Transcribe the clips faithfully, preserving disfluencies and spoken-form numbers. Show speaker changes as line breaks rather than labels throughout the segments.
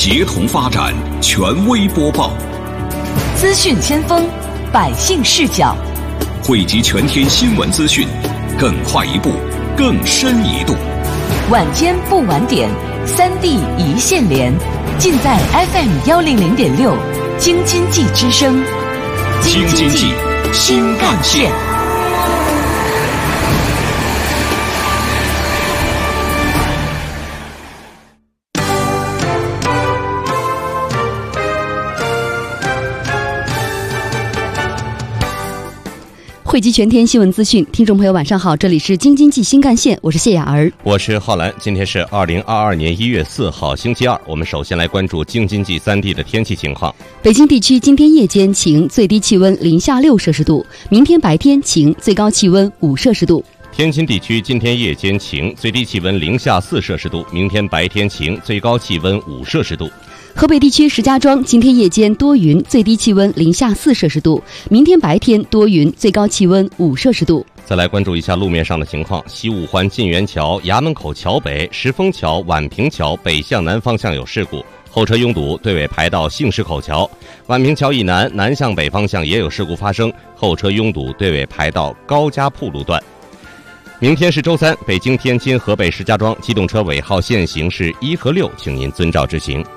协同发展，权威播报，
资讯先锋，百姓视角，
汇集全天新闻资讯，更快一步，更深一度。
晚间不晚点，三地一线连，尽在 F M 幺零零点六，京津冀之声，
京津冀新干线。
汇集全天新闻资讯，听众朋友晚上好，这里是京津冀新干线，我是谢雅儿，
我是浩然。今天是二零二二年一月四号星期二，我们首先来关注京津冀三地的天气情况。
北京地区今天夜间晴，最低气温零下六摄氏度；明天白天晴，最高气温五摄氏度。
天津地区今天夜间晴，最低气温零下四摄氏度；明天白天晴，最高气温五摄氏度。
河北地区石家庄今天夜间多云，最低气温零下四摄氏度；明天白天多云，最高气温五摄氏度。
再来关注一下路面上的情况。西五环晋源桥、衙门口桥北、石峰桥、宛平桥北向南方向有事故，后车拥堵，队尾排到杏石口桥。宛平桥以南南向北方向也有事故发生，后车拥堵，队尾排到高家铺路段。明天是周三，北京、天津、河北石家庄机动车尾号限行是一和六，请您遵照执行。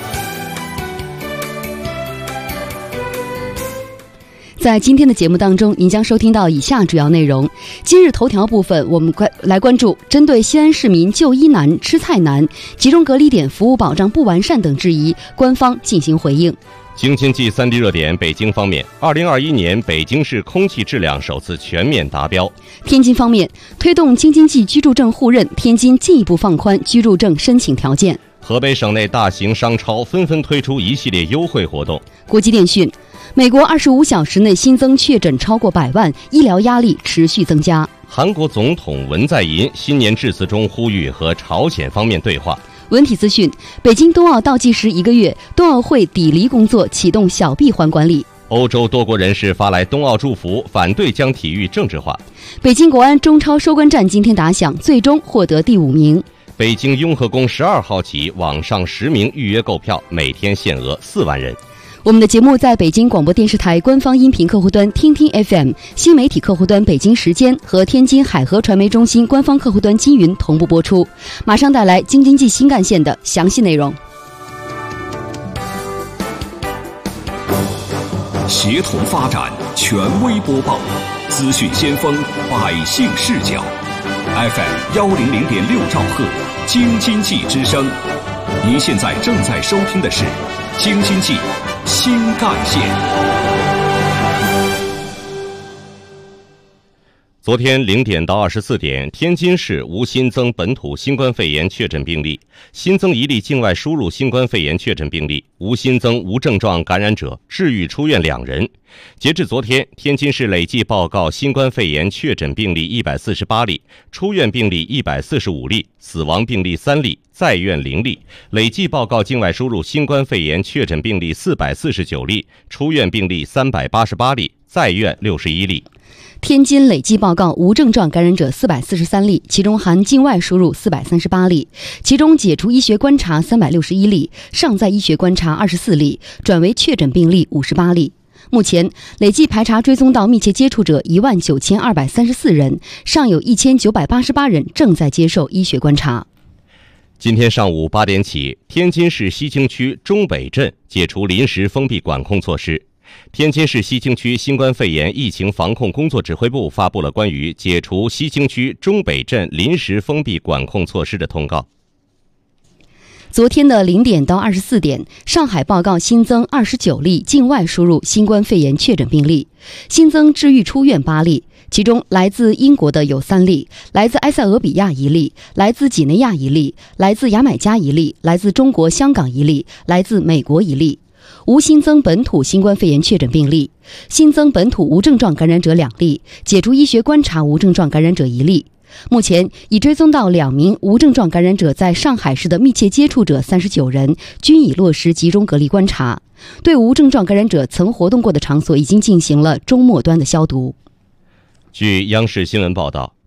在今天的节目当中，您将收听到以下主要内容。今日头条部分，我们来关注针对西安市民就医难、吃菜难、集中隔离点服务保障不完善等质疑，官方进行回应。
京津冀三地热点，北京方面，二零二一年北京市空气质量首次全面达标。
天津方面，推动京津冀居住证互认，天津进一步放宽居住证申请条件。
河北省内大型商超纷纷推出一系列优惠活动。
国际电讯，美国二十五小时内新增确诊超过百万，医疗压力持续增加。
韩国总统文在寅新年致辞中呼吁和朝鲜方面对话。
文体资讯，北京冬奥倒计时一个月，冬奥会抵离工作启动小闭环管理。
欧洲多国人士发来冬奥祝福，反对将体育政治化。
北京国安中超收官战今天打响，最终获得第五名。
北京雍和宫十二号起网上实名预约购票，每天限额四万人。
我们的节目在北京广播电视台官方音频客户端听听 F M、 新媒体客户端北京时间和天津海河传媒中心官方客户端金云同步播出。马上带来京津冀新干线的详细内容。
协同发展，权威播报，资讯先锋，百姓视角。F M 幺零零点六兆赫，京津冀之声。您现在正在收听的是京津冀新干线。
昨天零点到二十四点，天津市无新增本土新冠肺炎确诊病例，新增一例境外输入新冠肺炎确诊病例，无新增无症状感染者，治愈出院两人。截至昨天，天津市累计报告新冠肺炎确诊病例一百四十八例，出院病例一百四十五例，死亡病例三例，在院零例，累计报告境外输入新冠肺炎确诊病例四百四十九例，出院病例三百八十八例，在院六十一例。
天津累计报告无症状感染者四百四十三例，其中含境外输入四百三十八例，其中解除医学观察三百六十一例，尚在医学观察二十四例，转为确诊病例五十八例。目前累计排查追踪到密切接触者一万九千二百三十四人，尚有一千九百八十八人正在接受医学观察。
今天上午八点起，天津市西青区中北镇解除临时封闭管控措施。天津市西青区新冠肺炎疫情防控工作指挥部发布了关于解除西青区中北镇临时封闭管控措施的通告。
昨天的零点到二十四点，上海报告新增二十九例境外输入新冠肺炎确诊病例，新增治愈出院八例，其中来自英国的有三例，来自埃塞俄比亚一例，来自几内亚一例，来自牙买加一例，来自中国香港一例，来自美国一例。无新增本土新冠肺炎确诊病例，新增本土无症状感染者两例，解除医学观察无症状感染者一例。目前已追踪到两名无症状感染者在上海市的密切接触者三十九人，均已落实集中隔离观察。对无症状感染者曾活动过的场所已经进行了中末端的消毒。
据央视新闻报道，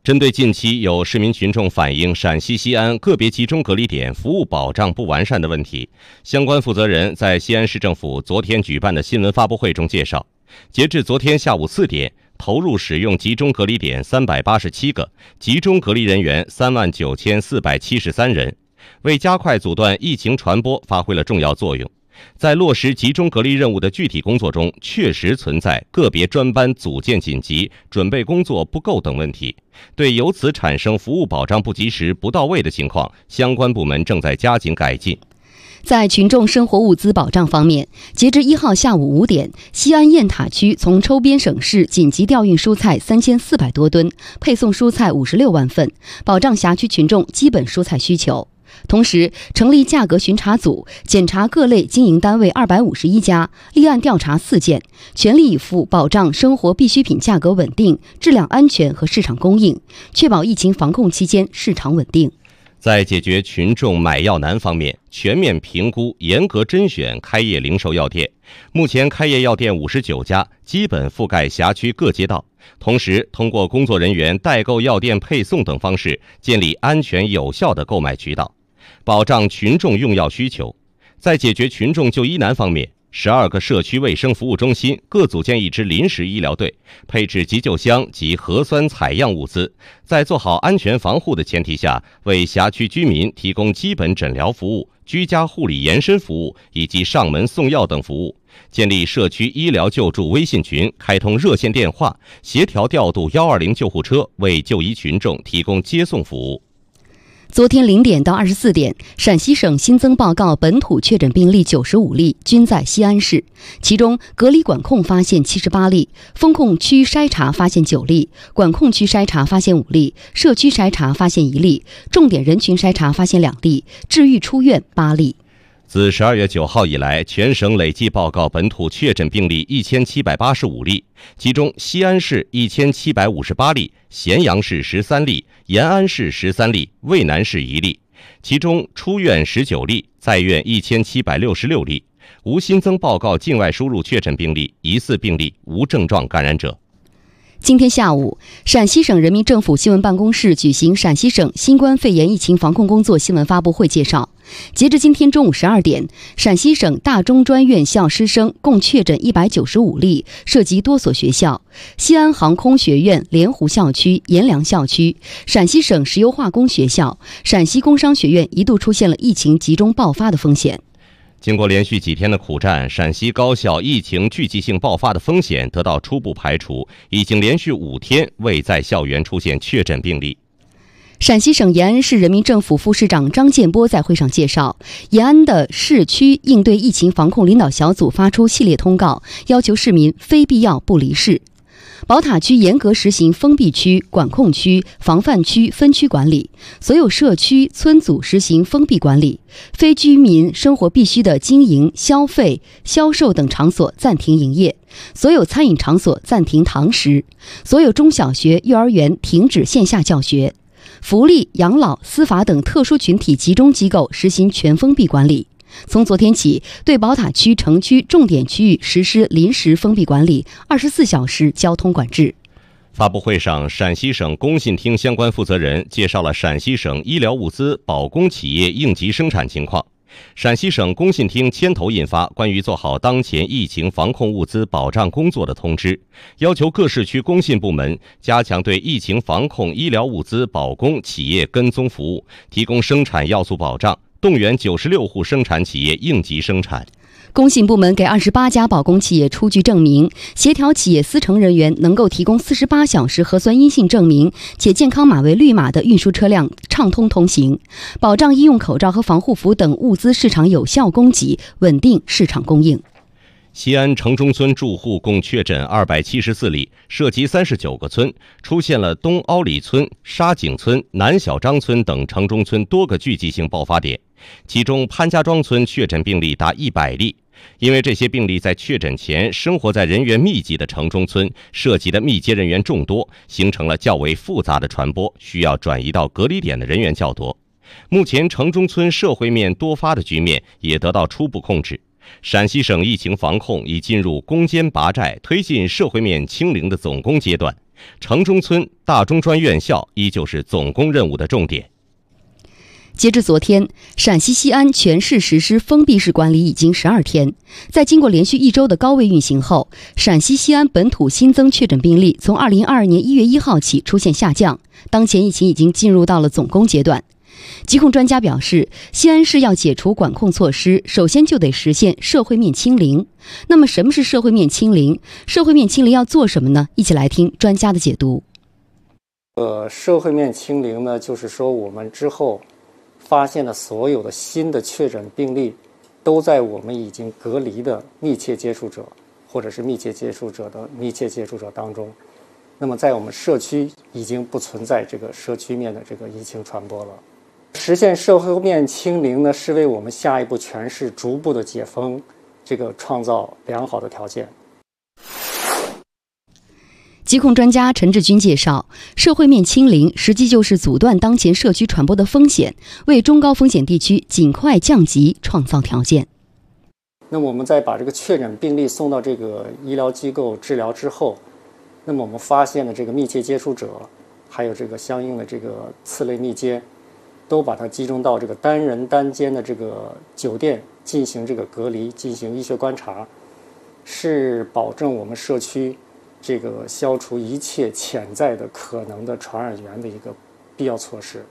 针对近期有市民群众反映陕西西安个别集中隔离点服务保障不完善的问题，相关负责人在西安市政府昨天举办的新闻发布会中介绍，截至昨天下午四点，投入使用集中隔离点三百八十七个，集中隔离人员三万九千四百七十三人，为加快阻断疫情传播发挥了重要作用。在落实集中隔离任务的具体工作中，确实存在个别专班组建紧急、准备工作不够等问题。对由此产生服务保障不及时、不到位的情况，相关部门正在加紧改进。
在群众生活物资保障方面，截至一号下午五点，西安雁塔区从周边省市紧急调运蔬菜三千四百多吨，配送蔬菜五十六万份，保障辖区群众基本蔬菜需求。同时，成立价格巡查组，检查各类经营单位二百五十一家，立案调查四件，全力以赴保障生活必需品价格稳定、质量安全和市场供应，确保疫情防控期间市场稳定。
在解决群众买药难方面，全面评估、严格甄选开业零售药店。目前开业药店五十九家，基本覆盖辖区各街道。同时，通过工作人员代购药店配送等方式，建立安全有效的购买渠道，保障群众用药需求。在解决群众就医难方面，十二个社区卫生服务中心各组建一支临时医疗队，配置急救箱及核酸采样物资，在做好安全防护的前提下，为辖区居民提供基本诊疗服务、居家护理延伸服务以及上门送药等服务。建立社区医疗救助微信群，开通热线电话，协调调度一二零救护车，为就医群众提供接送服务。
昨天零点到二十四点，陕西省新增报告本土确诊病例九十五例，均在西安市。其中，隔离管控发现七十八例，封控区筛查发现九例，管控区筛查发现五例，社区筛查发现一例，重点人群筛查发现两例，治愈出院八例。
自十二月九号以来，全省累计报告本土确诊病例一千七百八十五例，其中西安市一千七百五十八例，咸阳市十三例，延安市十三例，渭南市一例。其中出院十九例，在院一千七百六十六例，无新增报告境外输入确诊病例、疑似病例、无症状感染者。
今天下午，陕西省人民政府新闻办公室举行陕西省新冠肺炎疫情防控工作新闻发布会介绍，截至今天中午十二点，陕西省大中专院校师生共确诊一百九十五例，涉及多所学校：西安航空学院莲湖校区、阎良校区，陕西省石油化工学校、陕西工商学院一度出现了疫情集中爆发的风险。
经过连续几天的苦战，陕西高校疫情聚集性爆发的风险得到初步排除，已经连续五天未在校园出现确诊病例。
陕西省延安市人民政府副市长张建波在会上介绍，延安的市区应对疫情防控领导小组发出系列通告，要求市民非必要不离市。宝塔区严格实行封闭区、管控区、防范区分区管理，所有社区、村组实行封闭管理，非居民生活必需的经营、消费、销售等场所暂停营业，所有餐饮场所暂停堂食，所有中小学、幼儿园停止线下教学，福利、养老、司法等特殊群体集中机构实行全封闭管理。从昨天起，对宝塔区城区重点区域实施临时封闭管理，二十四小时交通管制。
发布会上，陕西省工信厅相关负责人介绍了陕西省医疗物资保供企业应急生产情况。陕西省工信厅牵头印发关于做好当前疫情防控物资保障工作的通知，要求各市区工信部门加强对疫情防控医疗物资保供企业跟踪服务，提供生产要素保障，动员九十六户生产企业应急生产。
工信部门给二十八家保供企业出具证明，协调企业司乘人员能够提供四十八小时核酸阴性证明且健康码为绿码的运输车辆畅通通行，保障医用口罩和防护服等物资市场有效供给，稳定市场供应。
西安城中村住户共确诊二百七十四例，涉及三十九个村，出现了东凹里村、沙井村、南小张村等城中村多个聚集性爆发点，其中潘家庄村确诊病例达一百例。因为这些病例在确诊前生活在人员密集的城中村，涉及的密接人员众多，形成了较为复杂的传播，需要转移到隔离点的人员较多。目前城中村社会面多发的局面也得到初步控制。陕西省疫情防控已进入攻坚拔寨、推进社会面清零的总攻阶段。 城中村、大中专院校依旧是总工任务的重点。
截至昨天，陕西西安全市实施封闭式管理已经十二天。在经过连续一周的高位运行后，陕西西安本土新增确诊病例从二零二二年一月一号起出现下降，当前疫情已经进入到了总攻阶段。疾控专家表示，西安市要解除管控措施，首先就得实现社会面清零。那么什么是社会面清零？社会面清零要做什么呢？一起来听专家的解读。
呃，社会面清零呢，就是说我们之后发现的所有的新的确诊病例，都在我们已经隔离的密切接触者，或者是密切接触者的密切接触者当中。那么在我们社区已经不存在这个社区面的这个疫情传播了。实现社会面清零呢，是为我们下一步全市逐步的解封，这个创造良好的条件。
疾控专家陈志军介绍，社会面清零实际就是阻断当前社区传播的风险，为中高风险地区尽快降级创造条件。
那么我们在把这个确诊病例送到这个医疗机构治疗之后，那么我们发现的这个密切接触者，还有这个相应的这个次类密接，都把它集中到这个单人单间的这个酒店进行这个隔离，进行医学观察，是保证我们社区这个消除一切潜在的可能的传染源的一个必要措施。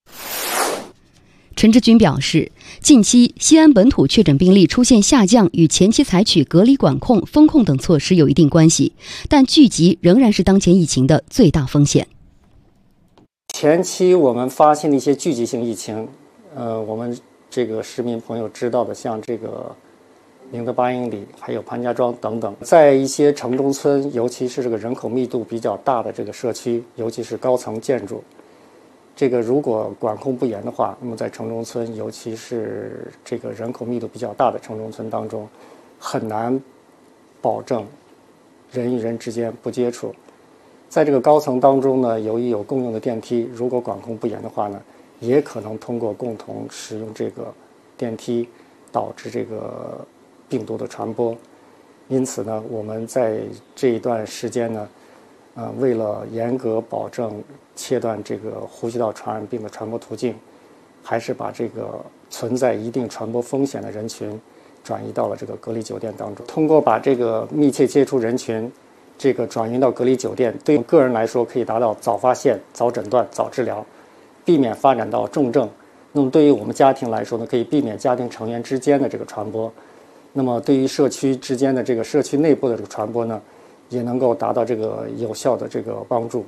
陈志军表示，近期西安本土确诊病例出现下降与前期采取隔离管控、封控等措施有一定关系，但聚集仍然是当前疫情的最大风险。
前期我们发现的一些聚集性疫情，呃，我们这个市民朋友知道的，像这个宁德八英里，还有潘家庄等等，在一些城中村，尤其是这个人口密度比较大的这个社区，尤其是高层建筑，这个如果管控不严的话，那么在城中村，尤其是这个人口密度比较大的城中村当中，很难保证人与人之间不接触。在这个高层当中呢，由于有共用的电梯，如果管控不严的话呢，也可能通过共同使用这个电梯，导致这个病毒的传播。因此呢，我们在这一段时间呢，呃，为了严格保证切断这个呼吸道传染病的传播途径，还是把这个存在一定传播风险的人群转移到了这个隔离酒店当中。通过把这个密切接触人群这个转移到隔离酒店，对个人来说可以达到早发现、早诊断、早治疗，避免发展到重症。那么对于我们家庭来说呢，可以避免家庭成员之间的这个传播。那么对于社区之间的这个社区内部的这个传播呢，也能够达到这个有效的这个帮助。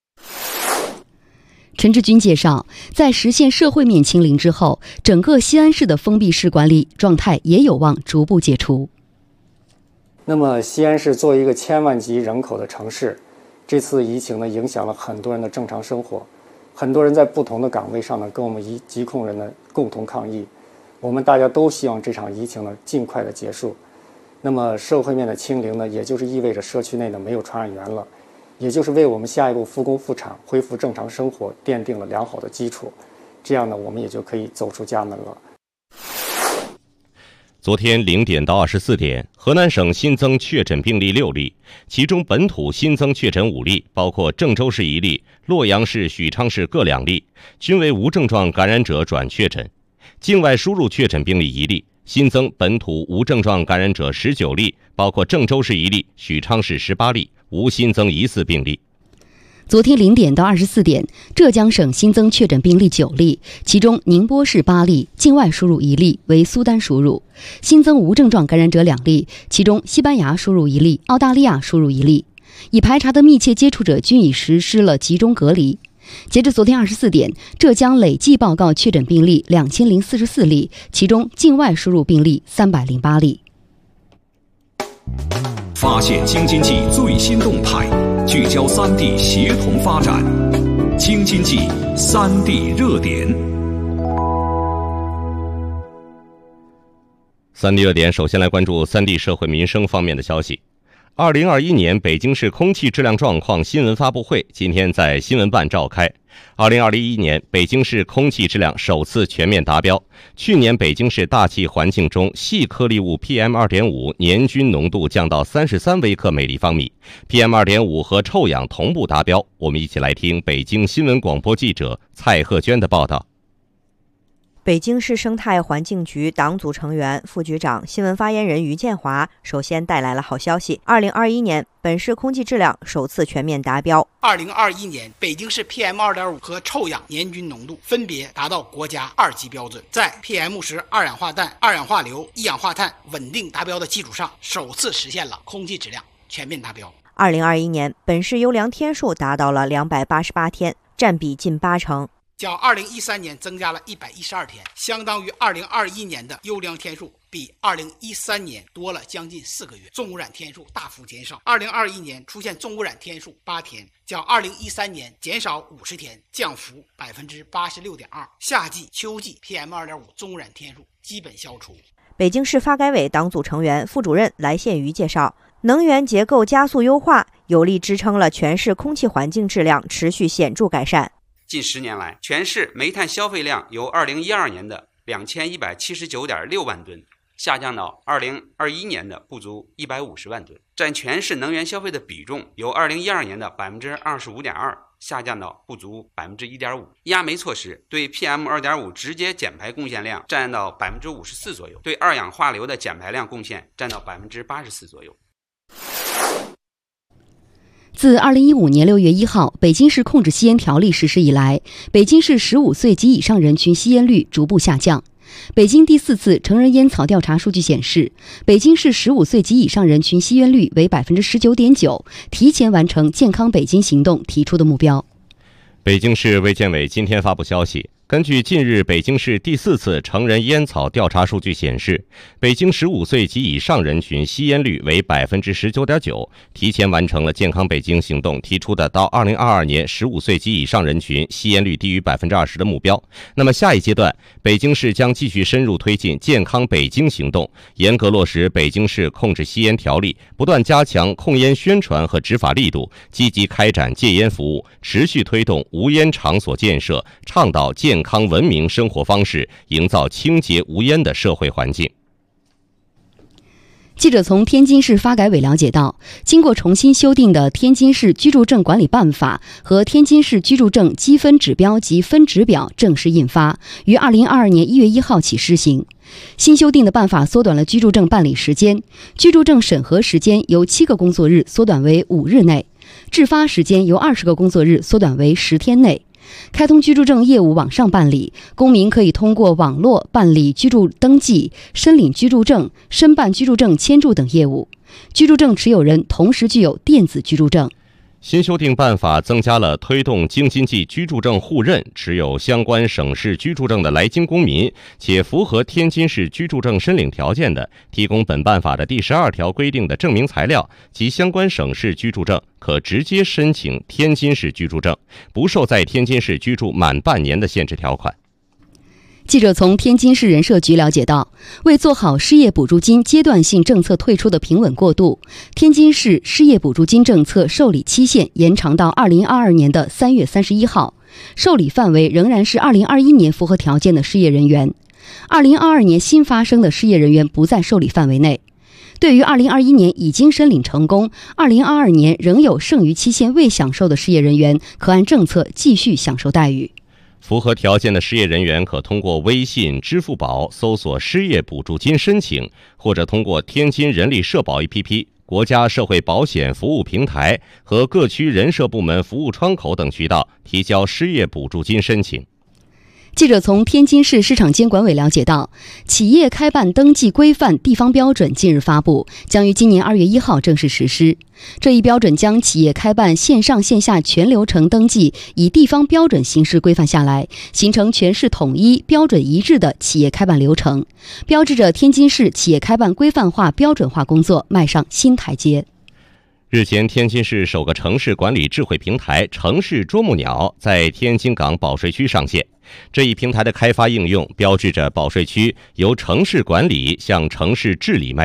陈志军介绍，在实现社会面清零之后，整个西安市的封闭式管理状态也有望逐步解除。
那么西安市作为一个千万级人口的城市，这次疫情呢影响了很多人的正常生活，很多人在不同的岗位上呢跟我们疾控人呢共同抗疫，我们大家都希望这场疫情呢尽快的结束。那么社会面的清零呢，也就是意味着社区内呢没有传染源了，也就是为我们下一步复工复产、恢复正常生活奠定了良好的基础。这样呢，我们也就可以走出家门了。
昨天零点到二十四点，河南省新增确诊病例六例，其中本土新增确诊五例，包括郑州市一例、洛阳市、许昌市各两例，均为无症状感染者转确诊。境外输入确诊病例一例，新增本土无症状感染者十九例，包括郑州市一例、许昌市十八例，无新增疑似病例。
昨天零点到二十四点，浙江省新增确诊病例九例，其中宁波市八例，境外输入一例，为苏丹输入；新增无症状感染者两例，其中西班牙输入一例，澳大利亚输入一例。已排查的密切接触者均已实施了集中隔离。截至昨天二十四点，浙江累计报告确诊病例两千零四十四例，其中境外输入病例三百零八例。
发现京津冀最新动态，聚焦三地协同发展，京津冀三地热点。
三地热点，首先来关注三地社会民生方面的消息。 二零二一年北京市空气质量状况新闻发布会今天在新闻办召开。二零二一年北京市空气质量首次全面达标。去年北京市大气环境中细颗粒物 P M 二点五 年均浓度降到三十三微克每立方米 ，P M 二点五 和臭氧同步达标。我们一起来听北京新闻广播记者蔡鹤娟的报道。
北京市生态环境局党组成员、副局长、新闻发言人于建华首先带来了好消息。二零二一年，本市空气质量首次全面达标。
二零二一年，北京市 P M 二点五 和臭氧年均浓度分别达到国家二级标准，在 P M 十、二氧化氮、二氧化硫、一氧化碳稳定达标的基础上，首次实现了空气质量全面达标。
二零二一年，本市优良天数达到了两百八十八天，占比近八成。
较二零一三年增加了一百一十二天，相当于二零二一年的优良天数比二零一三年多了将近四个月，重污染天数大幅减少。二零二一年出现重污染天数八天，较二零一三年减少五十天，降幅百分之八十六点二。夏季、秋季 P M 二点五 重污染天数基本消除。
北京市发改委党组成员、副主任来宪瑜介绍，能源结构加速优化，有力支撑了全市空气环境质量持续显著改善。
近十年来，全市煤炭消费量由二零一二年的两千一百七十九点六万吨下降到二零二一年的不足一百五十万吨，占全市能源消费的比重由二零一二年的百分之二十五点二下降到不足百分之一点五。压煤措施对 P M 二点五 直接减排贡献量占到百分之五十四左右，对二氧化硫的减排量贡献占到百分之八十四左右。
自二零一五年六月一号北京市控制吸烟条例实施以来，北京市十五岁及以上人群吸烟率逐步下降。北京第四次成人烟草调查数据显示，北京市十五岁及以上人群吸烟率为百分之十九点九，提前完成健康北京行动提出的目标。
北京市卫健委今天发布消息，根据近日北京市第四次成人烟草调查数据显示，北京十五岁及以上人群吸烟率为百分之十九点九，提前完成了健康北京行动提出的到二零二二年十五岁及以上人群吸烟率低于百分之二十的目标。那么下一阶段，北京市将继续深入推进健康北京行动，严格落实北京市控制吸烟条例，不断加强控烟宣传和执法力度，积极开展戒烟服务，持续推动无烟场所建设，倡导健康文明生活方式，营造清洁无烟的社会环境。
记者从天津市发改委了解到，经过重新修订的《天津市居住证管理办法》和《天津市居住证积分指标及分值表》正式印发，于二零二二年一月一号起施行。新修订的办法缩短了居住证办理时间，居住证审核时间由七个工作日缩短为五日内，制发时间由二十个工作日缩短为十天内。开通居住证业务网上办理，公民可以通过网络办理居住登记、申领居住证、申办居住证签注等业务。居住证持有人同时具有电子居住证。
新修订办法增加了推动京津冀居住证互认，持有相关省市居住证的来京公民，且符合天津市居住证申领条件的，提供本办法的第十二条规定的证明材料及相关省市居住证，可直接申请天津市居住证，不受在天津市居住满半年的限制条款。
记者从天津市人社局了解到，为做好失业补助金阶段性政策退出的平稳过渡，天津市失业补助金政策受理期限延长到二零二二年的三月三十一号，受理范围仍然是二零二一年符合条件的失业人员。二零二二年新发生的失业人员不在受理范围内。对于二零二一年已经申领成功，二零二二年仍有剩余期限未享受的失业人员，可按政策继续享受待遇。
符合条件的失业人员可通过微信、支付宝搜索失业补助金申请，或者通过天津人力社保 A P P、国家社会保险服务平台和各区人社部门服务窗口等渠道提交失业补助金申请。
记者从天津市市场监管委了解到，企业开办登记规范地方标准近日发布，将于今年二月一号正式实施。这一标准将企业开办线上线下全流程登记以地方标准形式规范下来，形成全市统一、标准一致的企业开办流程，标志着天津市企业开办规范化、标准化工作迈上新台阶。
日前，天津市首个城市管理智慧平台城市啄木鸟在天津港保税区上线。这一平台的开发应用标志着保税区由城市管理向城市治理迈进，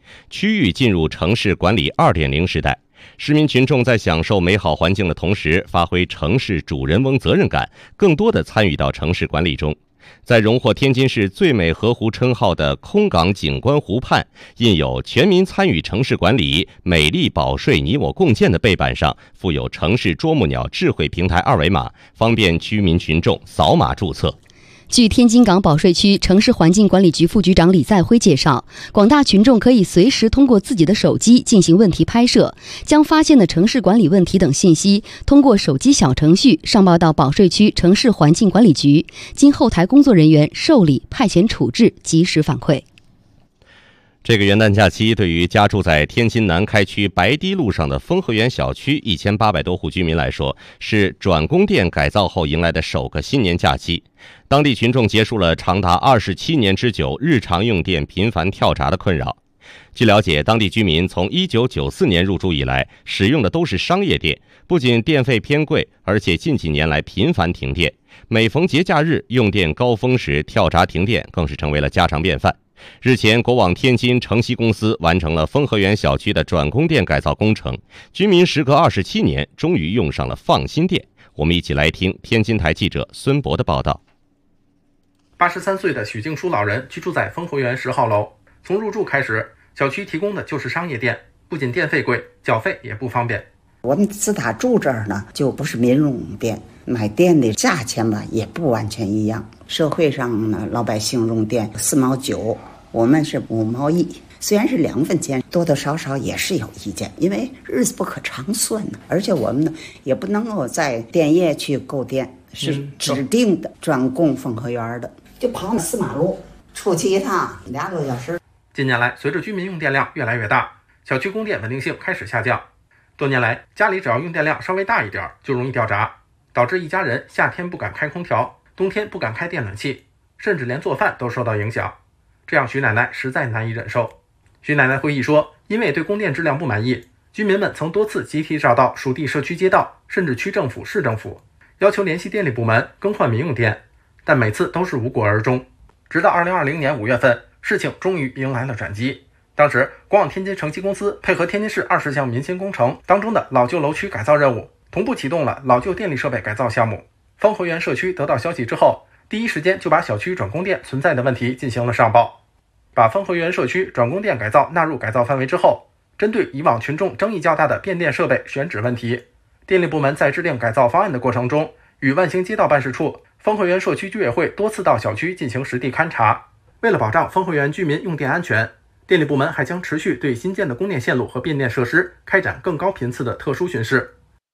区域进入城市管理 二点零 时代。市民群众在享受美好环境的同时，发挥城市主人翁责任感，更多地参与到城市管理中。在荣获天津市最美河湖称号的空港景观湖畔，印有全民参与城市管理，美丽保税你我共建的背板上，附有城市啄木鸟智慧平台二维码，方便居民群众扫码注册。
据天津港保税区城市环境管理局副局长李在辉介绍，广大群众可以随时通过自己的手机进行问题拍摄，将发现的城市管理问题等信息通过手机小程序上报到保税区城市环境管理局，经后台工作人员受理派遣处置，及时反馈。
这个元旦假期，对于家住在天津南开区白堤路上的丰和园小区一千八百多户居民来说，是转供电改造后迎来的首个新年假期。当地群众结束了长达二十七年之久日常用电频繁跳闸的困扰。据了解，当地居民从一九九四年入住以来，使用的都是商业电，不仅电费偏贵，而且近几年来频繁停电。每逢节假日用电高峰时跳闸停电，更是成为了家常便饭。日前，国网天津城西公司完成了丰和园小区的转供电改造工程，居民时隔二十七年终于用上了放心电。我们一起来听天津台记者孙博的报道。
八十三岁的许静书老人居住在丰和园十号楼，从入住开始，小区提供的就是商业电，不仅电费贵，缴费也不方便。
我们自打住这儿呢，就不是民用电，买电的价钱吧也不完全一样。社会上呢，老百姓用电四毛九，我们是五毛一，虽然是两分钱，多多少少也是有意见，因为日子不可长算呢。而且我们呢，也不能够在电业去购电，是指定的专供丰和园的，就跑四马路出去一趟俩多小时。
近年来，随着居民用电量越来越大，小区供电稳定性开始下降。多年来，家里只要用电量稍微大一点，就容易掉闸，导致一家人夏天不敢开空调，冬天不敢开电暖气，甚至连做饭都受到影响。这样徐奶奶实在难以忍受。徐奶奶回忆说，因为对供电质量不满意，居民们曾多次集体找到属地社区街道，甚至区政府、市政府，要求联系电力部门更换民用电，但每次都是无果而终。直到二零二零年五月份，事情终于迎来了转机。当时，国网天津城西公司配合天津市二十项民心工程当中的老旧楼区改造任务，同步启动了老旧电力设备改造项目。丰和园社区得到消息之后，第一时间就把小区转供电存在的问题进行了上报。把丰和园社区转供电改造纳入改造范围之后，针对以往群众争议较大的变电设备选址问题，电力部门在制定改造方案的过程中，与万兴街道办事处、丰和园社区居委会多次到小区进行实地勘查。为了保障丰和园居民用电安全，电力部门还将持续对新建的供电线路和变电设施开展更高频次的特殊巡视。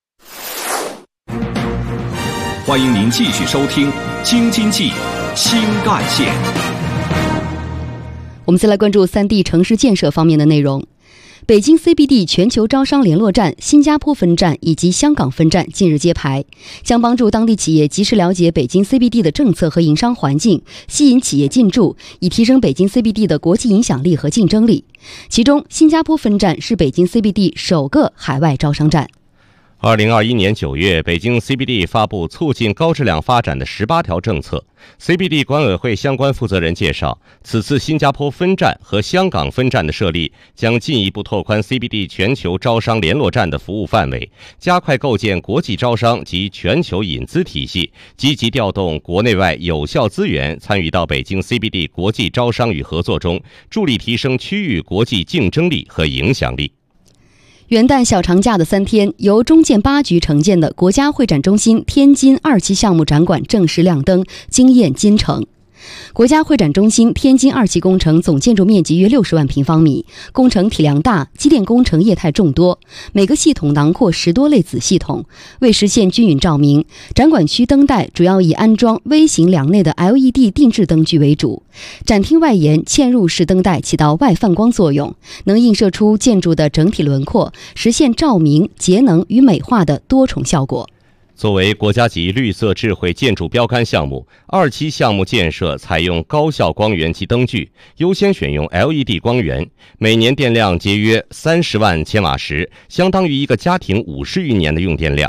欢迎您继续收听《京津冀新干线》。
我们再来关注三地城市建设方面的内容。北京 C B D 全球招商联络站、新加坡分站以及香港分站近日揭牌，将帮助当地企业及时了解北京 C B D 的政策和营商环境，吸引企业进驻，以提升北京 C B D 的国际影响力和竞争力。其中，新加坡分站是北京 C B D 首个海外招商站。
二零二一年九月，北京 C B D 发布促进高质量发展的十八条政策。C B D 管委会相关负责人介绍，此次新加坡分站和香港分站的设立，将进一步拓宽 C B D 全球招商联络站的服务范围，加快构建国际招商及全球引资体系，积极调动国内外有效资源参与到北京 C B D 国际招商与合作中，助力提升区域国际竞争力和影响力。
元旦小长假的三天，由中建八局承建的国家会展中心天津二期项目展馆正式亮灯，惊艳京城。国家会展中心天津二期工程总建筑面积约六十万平方米，工程体量大，机电工程业态众多，每个系统囊括十多类子系统。为实现均匀照明，展馆区灯带主要以安装微型梁内的 L E D 定制灯具为主。展厅外沿嵌入式灯带起到外泛光作用，能映射出建筑的整体轮廓，实现照明、节能与美化的多重效果。
作为国家级绿色智慧建筑标杆项目，二期项目建设采用高效光源及灯具，优先选用 L E D 光源，每年电量节约三十万千瓦时，相当于一个家庭五十余年的用电量。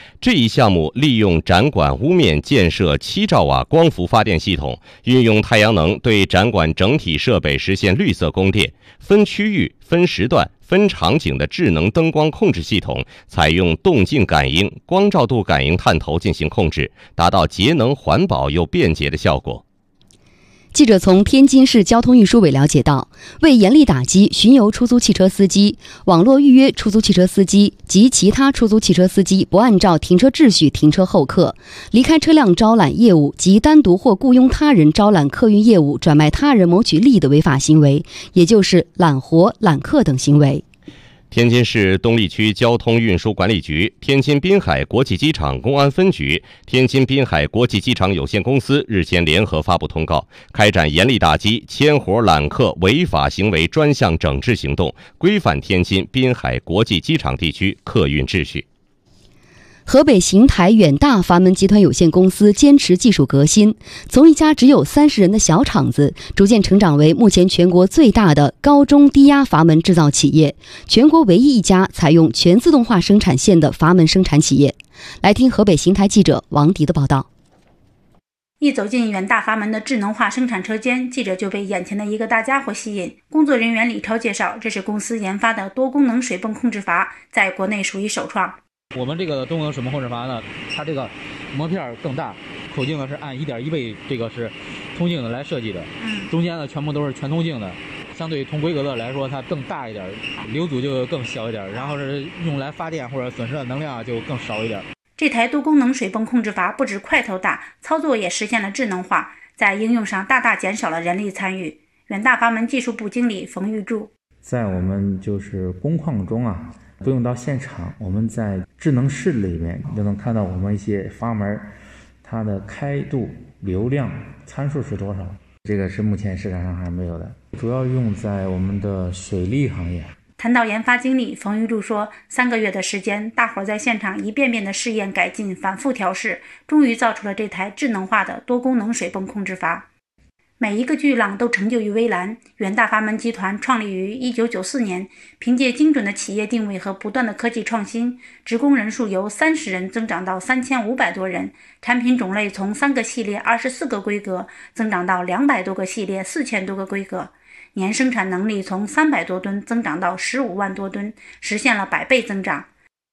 这一项目利用展馆屋面建设七兆瓦光伏发电系统，运用太阳能对展馆整体设备实现绿色供电，分区域、分时段、分场景的智能灯光控制系统，采用动静感应、光照度感应探头进行控制，达到节能环保又便捷的效果。
记者从天津市交通运输委了解到，为严厉打击巡游出租汽车司机、网络预约出租汽车司机及其他出租汽车司机不按照停车秩序停车候客、离开车辆招揽业务及单独或雇佣他人招揽客运业务转卖他人谋取利益的违法行为，也就是揽活、揽客等行为。
天津市东丽区交通运输管理局、天津滨海国际机场公安分局、天津滨海国际机场有限公司日前联合发布通告，开展严厉打击牵活揽客违法行为专项整治行动，规范天津滨海国际机场地区客运秩序。
河北邢台远大阀门集团有限公司坚持技术革新，从一家只有三十人的小厂子，逐渐成长为目前全国最大的高中低压阀门制造企业，全国唯一一家采用全自动化生产线的阀门生产企业。来听河北邢台记者王迪的报道。
一走进远大阀门的智能化生产车间，记者就被眼前的一个大家伙吸引。工作人员李超介绍，这是公司研发的多功能水泵控制阀，在国内属于首创。
我们这个多功能水泵控制阀呢，它这个模片更大，口径呢是按 一点一 倍这个是通径的来设计的，中间呢全部都是全通径的，相对于同规格的来说它更大一点，流阻就更小一点，然后是用来发电或者损失的能量就更少一点。
这台多功能水泵控制阀不止块头大，操作也实现了智能化，在应用上大大减少了人力参与。远大阀门技术部经理冯玉柱，
在我们就是工况中啊，不用到现场，我们在智能室里面就能看到我们一些阀门它的开度、流量参数是多少，这个是目前市场上还没有的，主要用在我们的水利行业。
谈到研发经历，冯玉柱说，三个月的时间，大伙在现场一遍遍的试验改进，反复调试，终于造出了这台智能化的多功能水泵控制阀。每一个巨浪都成就于微澜。远大阀门集团创立于一九九四年，凭借精准的企业定位和不断的科技创新，职工人数由三十人增长到三千五百多人，产品种类从三个系列二十四个规格增长到两百多个系列四千多个规格，年生产能力从三百多吨增长到十五万多吨，实现了百倍增长。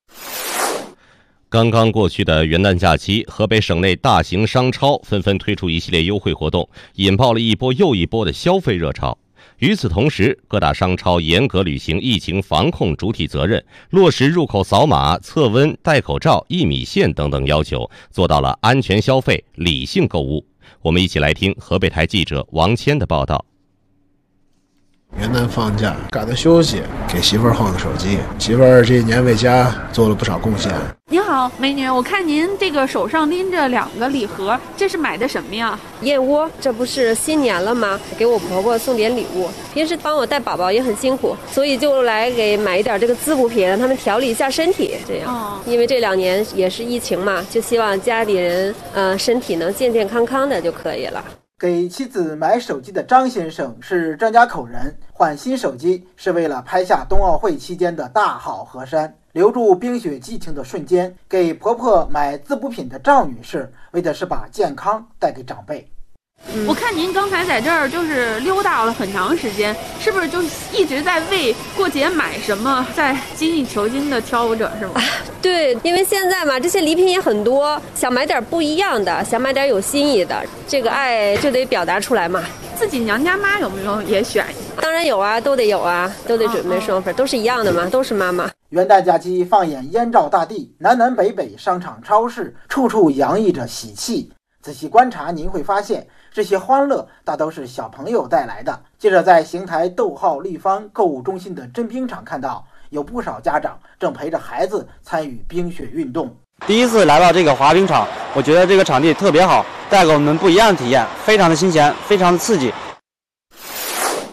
刚刚过去的元旦假期，河北省内大型商超纷纷推出一系列优惠活动，引爆了一波又一波的消费热潮。与此同时，各大商超严格履行疫情防控主体责任，落实入口扫码、测温、戴口罩、一米线等等要求，做到了安全消费、理性购物。我们一起来听河北台记者王谦的报道。
元旦放假，赶着休息，给媳妇儿换个手机。媳妇儿这一年为家做了不少贡献。
您好，美女，我看您这个手上拎着两个礼盒，这是买的什么呀？
燕窝，这不是新年了吗？给我婆婆送点礼物。平时帮我带宝宝也很辛苦，所以就来给买一点这个滋补品，让他们调理一下身体。这样，哦、因为这两年也是疫情嘛，就希望家里人呃身体能健健康康的就可以了。
给妻子买手机的张先生是张家口人，换新手机是为了拍下冬奥会期间的大好河山，留住冰雪激情的瞬间。给婆婆买滋补品的赵女士，为的是把健康带给长辈。
嗯、我看您刚才在这儿就是溜达了很长时间，是不是就一直在为过节买什么，在精益求精的挑着是吗？啊，
对，因为现在嘛，这些礼品也很多，想买点不一样的，想买点有新意的，这个爱就得表达出来嘛。
自己娘家妈有没有也选？
当然有啊，都得有啊，都得准备双份，哦哦都是一样的嘛，都是妈妈。
元旦假期放眼燕赵大地，南南北北商场超市，处处洋溢着喜气。仔细观察，您会发现这些欢乐大都是小朋友带来的。记者在邢台逗号立方购物中心的真冰场看到，有不少家长正陪着孩子参与冰雪运动。
第一次来到这个滑冰场，我觉得这个场地特别好，带给我们不一样的体验，非常的新鲜，非常的刺激。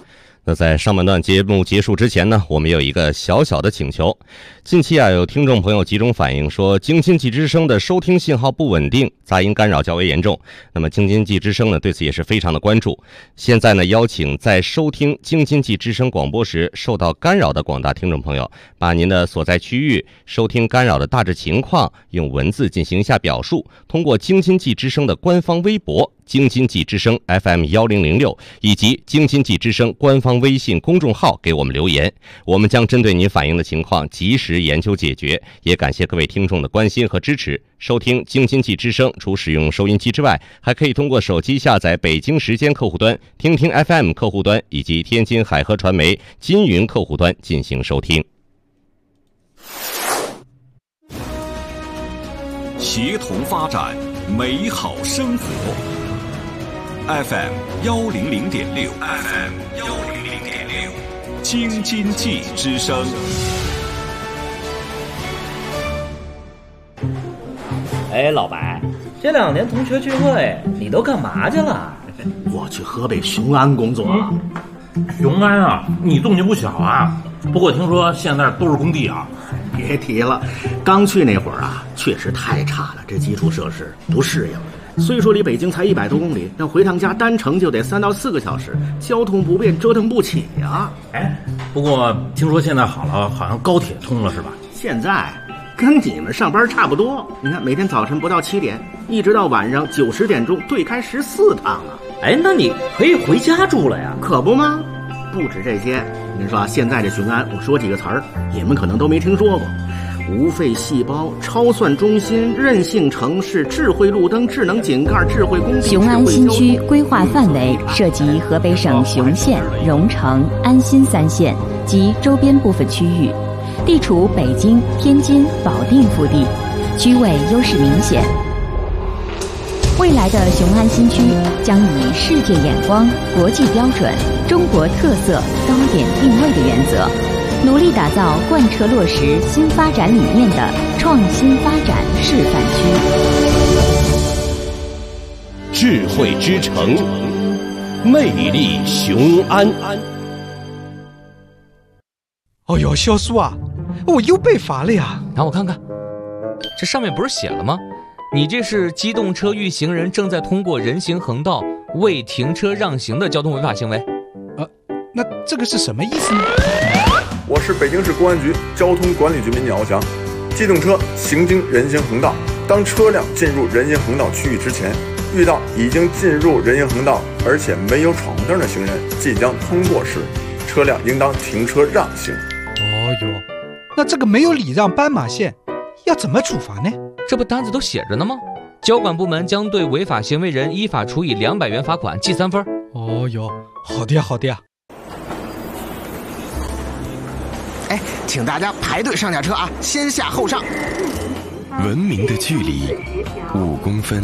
那在上半段节目结束之前呢，我们有一个小小的请求。近期啊，有听众朋友集中反映说，京津冀之声的收听信号不稳定，杂音干扰较为严重。那么京津冀之声呢，对此也是非常的关注。现在呢，邀请在收听京津冀之声广播时受到干扰的广大听众朋友，把您的所在区域收听干扰的大致情况用文字进行一下表述，通过京津冀之声的官方微博京津冀之声 F M 一零零六以及京津冀之声官方微信公众号给我们留言，我们将针对您反映的情况及时研究解决。也感谢各位听众的关心和支持。收听京津冀之声，除使用收音机之外，还可以通过手机下载北京时间客户端、听听 F M 客户端以及天津海河传媒金云客户端进行收听。
协同发展，美好生活。F M 一零零点六 ，F M 一零零点六，京津冀之声。
哎，老白，这两年同学聚会你都干嘛去了？
我去河北雄安工作。
嗯、雄安啊，你动静不小啊。不过听说现在都是工地啊。
别提了，刚去那会儿啊，确实太差了，这基础设施不适应。虽说离北京才一百多公里，但回趟家单程就得三到四个小时，交通不便，折腾不起呀。
哎，不过听说现在好了，好像高铁通了是吧？
现在跟你们上班差不多，你看每天早晨不到七点，一直到晚上九十点钟，对开十四趟啊。
哎，那你可以回家住了呀？
可不吗？不止这些，您说现在这雄安，我说几个词儿，你们可能都没听说过。无废细胞、超算中心、韧性城市、智慧路灯、智能井盖、智慧工地。
雄安新区规划范围涉及河北省雄县、荣成、安新三县及周边部分区域，地处北京、天津、保定腹地，区位优势明显。未来的雄安新区将以世界眼光、国际标准、中国特色高点定位的原则，努力打造贯彻落实新发展理念的创新发展示范区。
智慧之城，魅力雄安。
哦呦，小苏啊，我又被罚了呀！
让我看看，这上面不是写了吗？你这是机动车遇行人正在通过人行横道未停车让行的交通违法行为。
呃，那这个是什么意思呢？
我是北京市公安局交通管理局民警敖翔。机动车行经人行横道，当车辆进入人行横道区域之前，遇到已经进入人行横道而且没有闯红灯的行人即将通过时，车辆应当停车让行。
哦哟，那这个没有礼让斑马线，要怎么处罚呢？
这不单子都写着呢吗？交管部门将对违法行为人依法处以两百元罚款，记三分。
哦哟，好的呀，好的呀。
哎，请大家排队上下车啊，先下后上。
文明的距离五公分。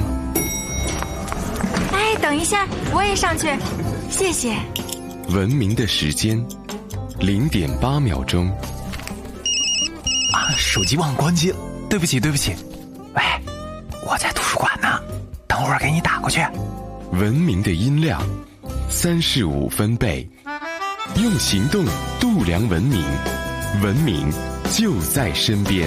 哎，等一下，我也上去，谢谢。
文明的时间零点八秒钟。
啊，手机忘了关机了，对不起，对不起。喂，我在图书馆呢，等会儿给你打过去。
文明的音量三十五分贝，用行动度量文明，文明就在身边。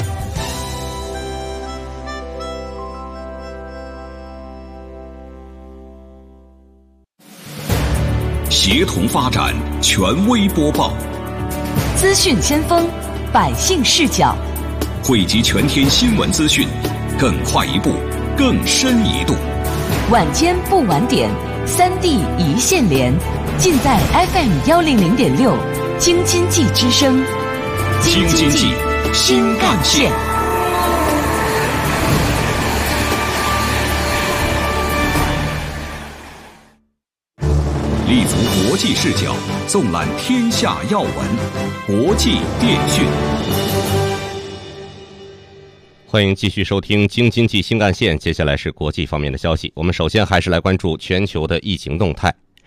协同发展，权威播报，
资讯先锋，百姓视角，
汇集全天新闻资讯，更快一步，更深一度。
晚间不晚点，三地一线连，尽在 F M 一零零点六，京津冀之声，
京津冀新干线。立足国际视角，纵览天下要闻，国际电讯。
欢迎继续收听京津冀新干线，接下来是国际方面的消息。我们首先还是来关注全球的疫情动态。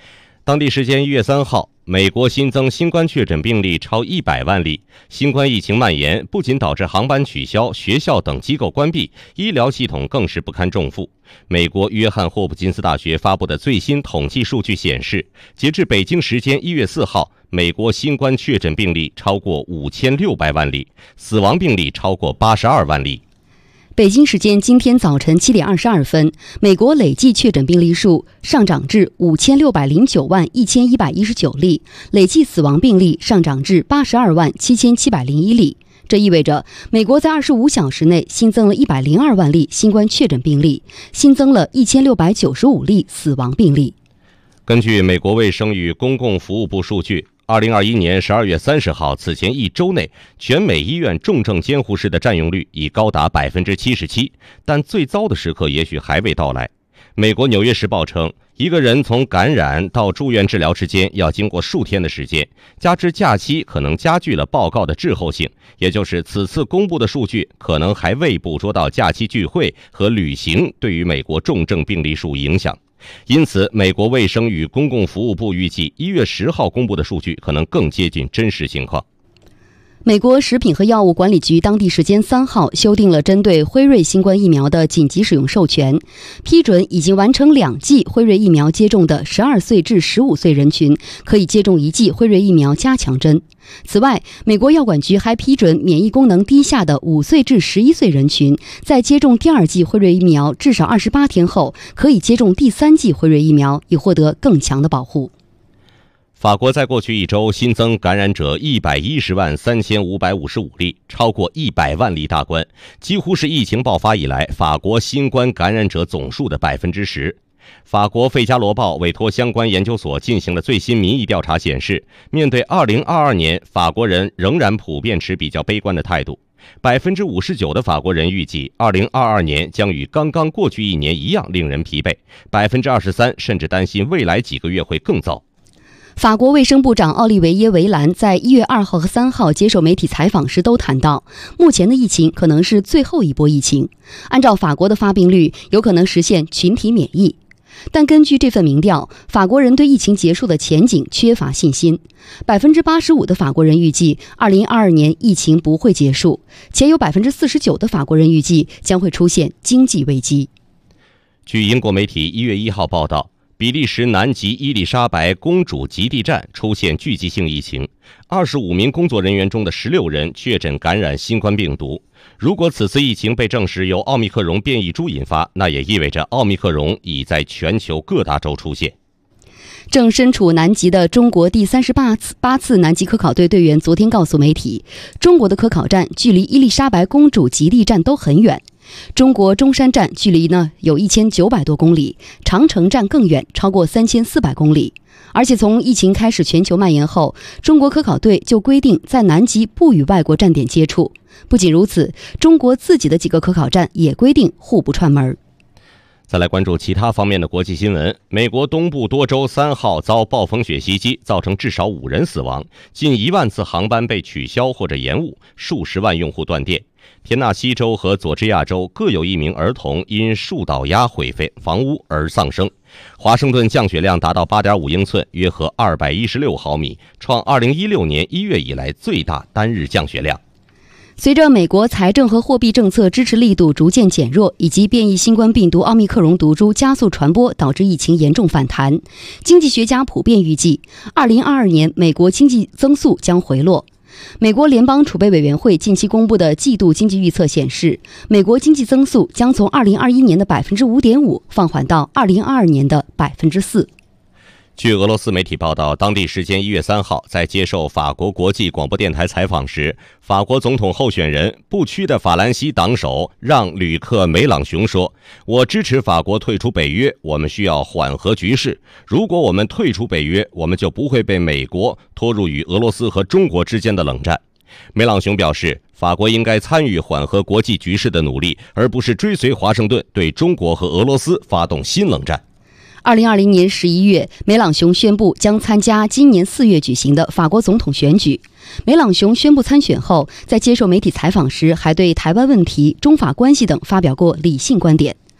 当地时间一月三号，美国新增新冠确诊病例超一百万例。新冠疫情蔓延不仅导致航班取消、学校等机构关闭，医疗系统更是不堪重负。美国约翰霍普金斯大学发布的最新统计数据显示，截至北京时间一月四号，美国新冠确诊病例超过五千六百万例，死亡病例超过八十二万例。
北京时间今天早晨七点二十二分，美国累计确诊病例数上涨至五千六百零九万一千一百一十九例，累计死亡病例上涨至八十二万七千七百零一例。这意味着，美国在二十五小时内新增了一百零二万例新冠确诊病例，新增了一千六百九十五例死亡病例。
根据美国卫生与公共服务部数据，二零二一年十二月三十号，此前一周内，全美医院重症监护室的占用率已高达百分之七十七。但最糟的时刻也许还未到来。美国《纽约时报》称，一个人从感染到住院治疗之间要经过数天的时间，加之假期可能加剧了报告的滞后性，也就是此次公布的数据可能还未捕捉到假期聚会和旅行对于美国重症病例数影响。因此，美国卫生与公共服务部预计一月十号公布的数据可能更接近真实情况。
美国食品和药物管理局当地时间三号修订了针对辉瑞新冠疫苗的紧急使用授权，批准已经完成两剂辉瑞疫苗接种的十二岁至十五岁人群可以接种一剂辉瑞疫苗加强针。此外，美国药管局还批准免疫功能低下的五岁至十一岁人群，在接种第二剂辉瑞疫苗至少二十八天后，可以接种第三剂辉瑞疫苗，以获得更强的保护。
法国在过去一周新增感染者一百一十万三千五百五十五例，超过一百万例大关，几乎是疫情爆发以来法国新冠感染者总数的百分之十。法国《费加罗报》委托相关研究所进行的最新民意调查显示，面对二零二二年，法国人仍然普遍持比较悲观的态度。百分之五十九的法国人预计，二零二二年将与刚刚过去一年一样令人疲惫。百分之二十三甚至担心未来几个月会更糟。
法国卫生部长奥利维耶·维兰在一月二号和三号接受媒体采访时都谈到，目前的疫情可能是最后一波疫情。按照法国的发病率，有可能实现群体免疫。但根据这份民调，法国人对疫情结束的前景缺乏信心。百分之八十五的法国人预计，二零二二年疫情不会结束，且有百分之四十九的法国人预计将会出现经济危机。
据英国媒体一月一号报道，比利时南极伊丽莎白公主极地站出现聚集性疫情，二十五名工作人员中的十六人确诊感染新冠病毒。如果此次疫情被证实由奥密克戎变异株引发，那也意味着奥密克戎已在全球各大洲出现。
正身处南极的中国第三十八次八次南极科考队队员昨天告诉媒体，中国的科考站距离伊丽莎白公主极地站都很远。中国中山站距离呢有一千九百多公里，长城站更远，超过三千四百公里。而且从疫情开始全球蔓延后，中国科考队就规定在南极不与外国站点接触。不仅如此，中国自己的几个科考站也规定互不串门。
再来关注其他方面的国际新闻。美国东部多州三号遭暴风雪袭击，造成至少五人死亡，近一万次航班被取消或者延误，数十万用户断电。田纳西州和佐治亚州各有一名儿童因树倒压毁废房屋而丧生。华盛顿降雪量达到 八点五英寸，约合二百一十六毫米，创二零一六年一月以来最大单日降雪量。
随着美国财政和货币政策支持力度逐渐减弱，以及变异新冠病毒奥密克戎毒株加速传播，导致疫情严重反弹，经济学家普遍预计二零二二年美国经济增速将回落。美国联邦储备委员会近期公布的季度经济预测显示，美国经济增速将从二零二一年的 百分之五点五 放缓到二零二二年的 百分之四。
据俄罗斯媒体报道，当地时间一月三号，在接受法国国际广播电台采访时，法国总统候选人不屈的法兰西党首让·吕克·梅朗雄说：“我支持法国退出北约，我们需要缓和局势。如果我们退出北约，我们就不会被美国拖入与俄罗斯和中国之间的冷战。”梅朗雄表示，法国应该参与缓和国际局势的努力，而不是追随华盛顿对中国和俄罗斯发动新冷战。
二零二零年十一月，梅朗雄宣布将参加今年四月举行的法国总统选举。梅朗雄宣布参选后，在接受媒体采访时，还对台湾问题、中法关系等发表过理性观点。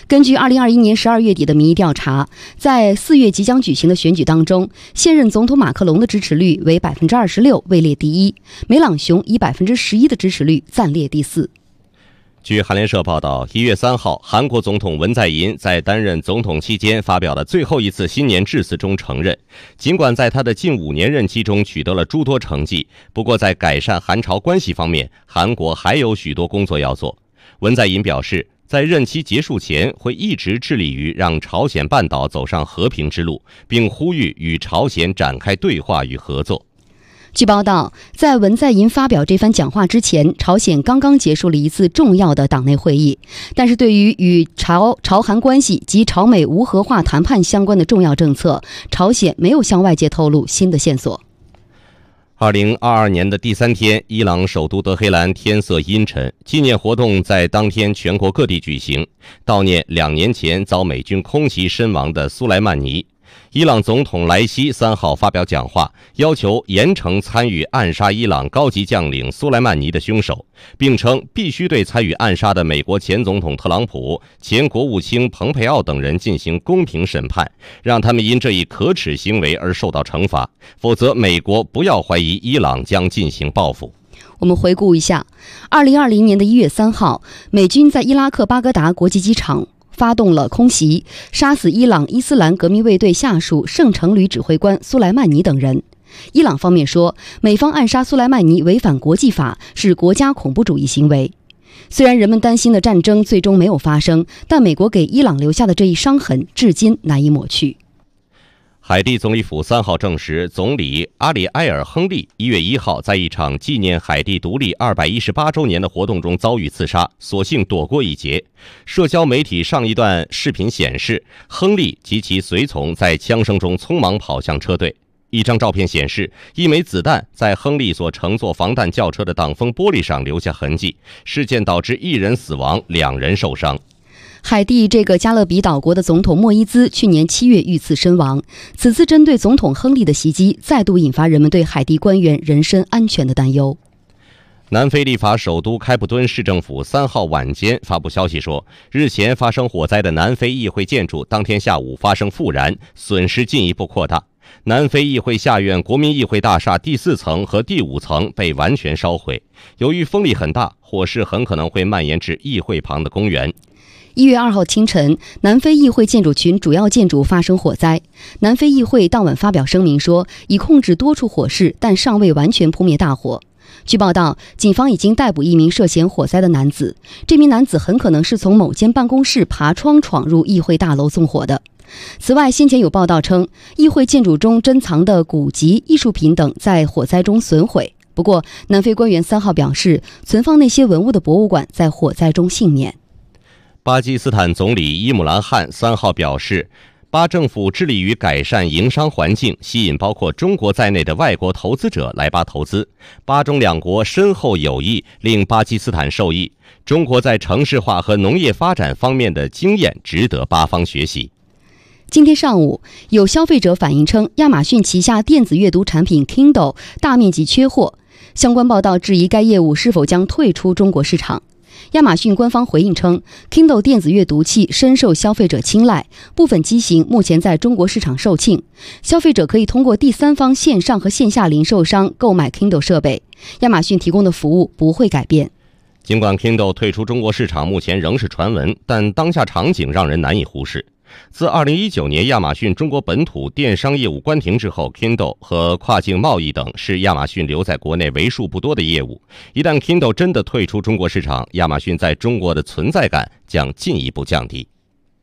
根据二零二一年十二月底的民意调查，在四月即将举行的选举当中，现任总统马克龙的支持率为百分之二十六，位列第一；梅朗雄以百分之十一的支持率暂列第四。
据韩联社报道，一月三号，韩国总统文在寅在担任总统期间发表的最后一次新年致辞中承认，尽管在他的近五年任期中取得了诸多成绩，不过在改善韩朝关系方面，韩国还有许多工作要做。文在寅表示，在任期结束前会一直致力于让朝鲜半岛走上和平之路，并呼吁与朝鲜展开对话与合作。
据报道，在文在寅发表这番讲话之前，朝鲜刚刚结束了一次重要的党内会议，但是对于与朝朝韩关系及朝美无核化谈判相关的重要政策，朝鲜没有向外界透露新的线索。
二零二二年的第三天，伊朗首都德黑兰天色阴沉，纪念活动在当天全国各地举行，悼念两年前遭美军空袭身亡的苏莱曼尼。伊朗总统莱西三号发表讲话，要求严惩参与暗杀伊朗高级将领苏莱曼尼的凶手，并称必须对参与暗杀的美国前总统特朗普、前国务卿蓬佩奥等人进行公平审判，让他们因这一可耻行为而受到惩罚，否则美国不要怀疑伊朗将进行报复。
我们回顾一下，二零二零年的一月三号，美军在伊拉克巴格达国际机场发动了空袭，杀死伊朗伊斯兰革命卫队下属圣城旅指挥官苏莱曼尼等人。伊朗方面说，美方暗杀苏莱曼尼违反国际法，是国家恐怖主义行为。虽然人们担心的战争最终没有发生，但美国给伊朗留下的这一伤痕至今难以抹去。
海地总理府三号证实，总理阿里埃尔·亨利一月一号在一场纪念海地独立二百一十八周年的活动中遭遇刺杀，所幸躲过一劫。社交媒体上一段视频显示，亨利及其随从在枪声中匆忙跑向车队。一张照片显示，一枚子弹在亨利所乘坐防弹轿车的挡风玻璃上留下痕迹。事件导致一人死亡，两人受伤。
海地这个加勒比岛国的总统莫伊兹去年七月遇刺身亡，此次针对总统亨利的袭击再度引发人们对海地官员人身安全的担忧。
南非立法首都开普敦市政府三号晚间发布消息说，日前发生火灾的南非议会建筑当天下午发生复燃，损失进一步扩大。南非议会下院国民议会大厦第四层和第五层被完全烧毁，由于风力很大，火势很可能会蔓延至议会旁的公园。
一月二号清晨，南非议会建筑群主要建筑发生火灾。南非议会当晚发表声明说，已控制多处火势，但尚未完全扑灭大火。据报道，警方已经逮捕一名涉嫌火灾的男子，这名男子很可能是从某间办公室爬窗闯入议会大楼纵火的。此外，先前有报道称，议会建筑中珍藏的古籍、艺术品等在火灾中损毁。不过，南非官员三号表示，存放那些文物的博物馆在火灾中幸免。
巴基斯坦总理伊姆兰汗三号表示，巴政府致力于改善营商环境，吸引包括中国在内的外国投资者来巴投资。巴中两国深厚友谊令巴基斯坦受益，中国在城市化和农业发展方面的经验值得巴方学习。
今天上午，有消费者反映称，亚马逊旗下电子阅读产品 Kindle 大面积缺货，相关报道质疑该业务是否将退出中国市场。亚马逊官方回应称 ，Kindle 电子阅读器深受消费者青睐，部分机型目前在中国市场售罄，消费者可以通过第三方线上和线下零售商购买 Kindle 设备，亚马逊提供的服务不会改变。
尽管 Kindle 退出中国市场目前仍是传闻，但当下场景让人难以忽视。自二零一九年亚马逊中国本土电商业务关停之后， Kindle 和跨境贸易等是亚马逊留在国内为数不多的业务。一旦 Kindle 真的退出中国市场，亚马逊在中国的存在感将进一步降低。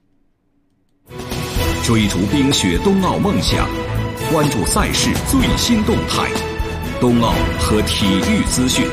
追逐冰雪冬奥梦想，关注赛事最新动态，冬奥和体育资讯。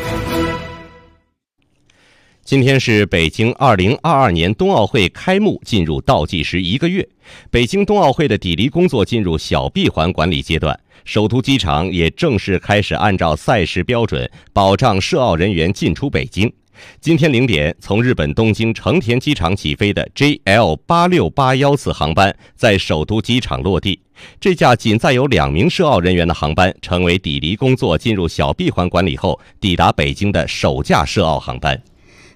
今天是北京二零二二年冬奥会开幕进入倒计时一个月，北京冬奥会的抵离工作进入小闭环管理阶段，首都机场也正式开始按照赛事标准保障涉奥人员进出北京。今天零点，从日本东京成田机场起飞的 J L 八六八一次航班在首都机场落地。这架仅载有两名涉奥人员的航班，成为抵离工作进入小闭环管理后抵达北京的首架涉奥航班。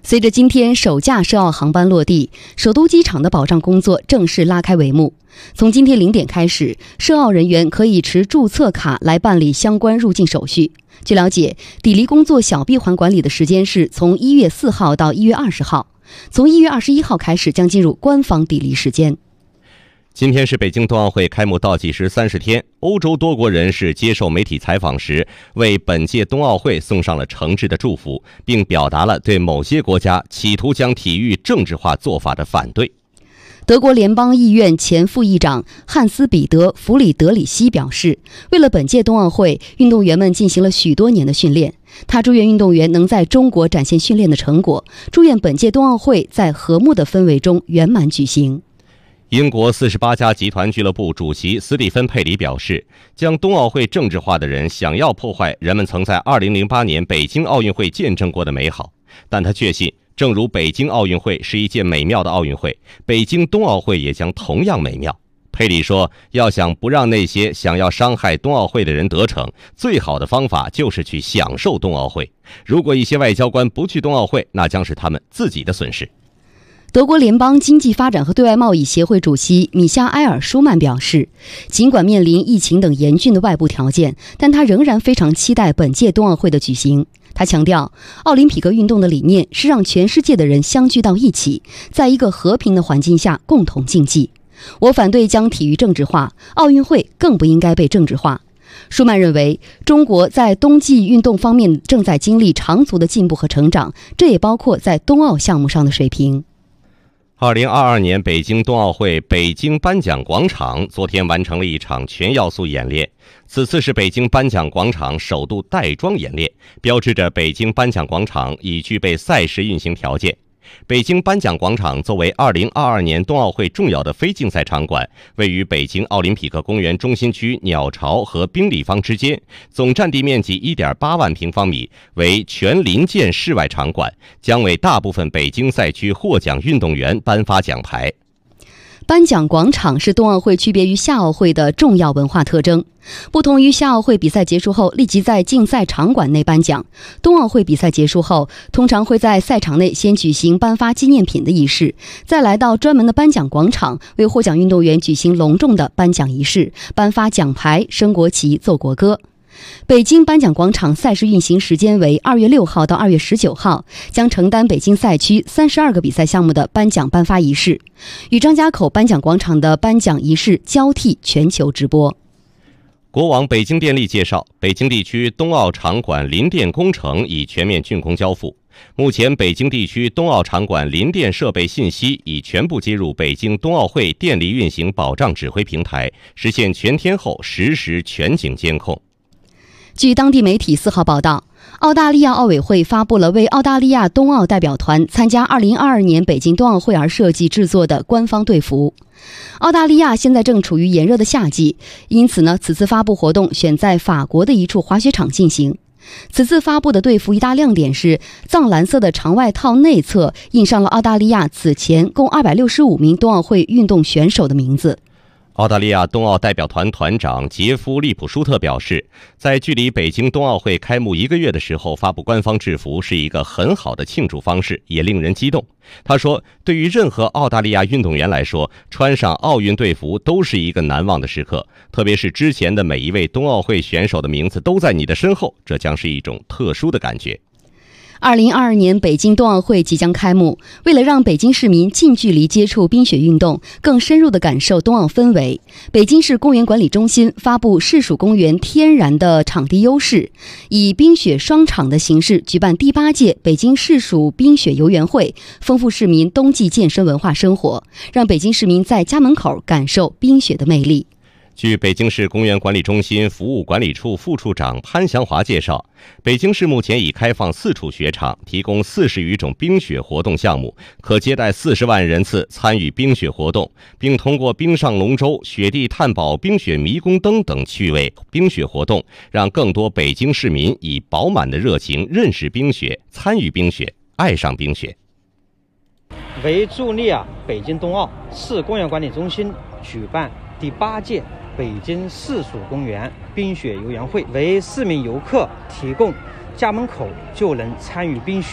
随着今天首架涉奥航班落地，首都机场的保障工作正式拉开帷幕。从今天零点开始，涉奥人员可以持注册卡来办理相关入境手续。据了解，抵离工作小闭环管理的时间是从一月四号到一月二十号，从一月二十一号开始将进入官方抵离时间。
今天是北京冬奥会开幕倒计时三十天，欧洲多国人士接受媒体采访时，为本届冬奥会送上了诚挚的祝福，并表达了对某些国家企图将体育政治化做法的反对。
德国联邦议院前副议长汉斯·彼得·弗里德里希表示，为了本届冬奥会，运动员们进行了许多年的训练。他祝愿运动员能在中国展现训练的成果，祝愿本届冬奥会在和睦的氛围中圆满举行。
英国四十八家集团俱乐部主席斯蒂芬·佩里表示，将冬奥会政治化的人想要破坏人们曾在二零零八年北京奥运会见证过的美好，但他确信，正如北京奥运会是一件美妙的奥运会，北京冬奥会也将同样美妙。佩里说，要想不让那些想要伤害冬奥会的人得逞，最好的方法就是去享受冬奥会。如果一些外交官不去冬奥会，那将是他们自己的损失。
德国联邦经济发展和对外贸易协会主席米夏埃尔·舒曼表示，尽管面临疫情等严峻的外部条件，但他仍然非常期待本届冬奥会的举行。他强调，奥林匹克运动的理念是让全世界的人相聚到一起，在一个和平的环境下共同竞技。我反对将体育政治化，奥运会更不应该被政治化。舒曼认为，中国在冬季运动方面正在经历长足的进步和成长，这也包括在冬奥项目上的水平。
二零二二年北京冬奥会北京颁奖广场昨天完成了一场全要素演练，此次是北京颁奖广场首度带妆演练，标志着北京颁奖广场已具备赛事运行条件。北京颁奖广场作为二零二二年冬奥会重要的非竞赛场馆，位于北京奥林匹克公园中心区鸟巢和宾利坊之间，总占地面积 一点八万平方米，为全临建室外场馆，将为大部分北京赛区获奖运动员颁发奖牌。
颁奖广场是冬奥会区别于夏奥会的重要文化特征。不同于夏奥会比赛结束后立即在竞赛场馆内颁奖，冬奥会比赛结束后通常会在赛场内先举行颁发纪念品的仪式，再来到专门的颁奖广场为获奖运动员举行隆重的颁奖仪式，颁发奖牌、升国旗、奏国歌。北京颁奖广场赛事运行时间为二月六号到二月十九号，将承担北京赛区三十二个比赛项目的颁奖颁发仪式，与张家口颁奖广场的颁奖仪式交替全球直播。
国网北京电力介绍，北京地区冬奥场馆临电工程已全面竣工交付。目前，北京地区冬奥场馆临电设备信息已全部接入北京冬奥会电力运行保障指挥平台，实现全天候实时全景监控。
据当地媒体四号报道，澳大利亚奥委会发布了为澳大利亚冬奥代表团参加二零二二年北京冬奥会而设计制作的官方队服。澳大利亚现在正处于炎热的夏季，因此呢，此次发布活动选在法国的一处滑雪场进行。此次发布的队服一大亮点是藏蓝色的长外套内侧印上了澳大利亚此前共二百六十五名冬奥会运动选手的名字。
澳大利亚冬奥代表团团长杰夫·利普舒特表示，在距离北京冬奥会开幕一个月的时候发布官方制服是一个很好的庆祝方式，也令人激动。他说，对于任何澳大利亚运动员来说，穿上奥运队服都是一个难忘的时刻，特别是之前的每一位冬奥会选手的名字都在你的身后，这将是一种特殊的感觉。
二零二二年北京冬奥会即将开幕，为了让北京市民近距离接触冰雪运动，更深入地感受冬奥氛围，北京市公园管理中心发布市属公园天然的场地优势，以冰雪双场的形式举办第八届北京市属冰雪游园会，丰富市民冬季健身文化生活，让北京市民在家门口感受冰雪的魅力。
据北京市公园管理中心服务管理处副处长潘祥华介绍，北京市目前已开放四处雪场，提供四十余种冰雪活动项目，可接待四十万人次参与冰雪活动，并通过冰上龙舟、雪地探宝、冰雪迷宫灯等趣味冰雪活动，让更多北京市民以饱满的热情认识冰雪、参与冰雪、爱上冰雪。
为助力啊北京冬奥，市公园管理中心举办第八届北京市属公园冰雪游园会，为市民游客提供家门口就能参与冰雪、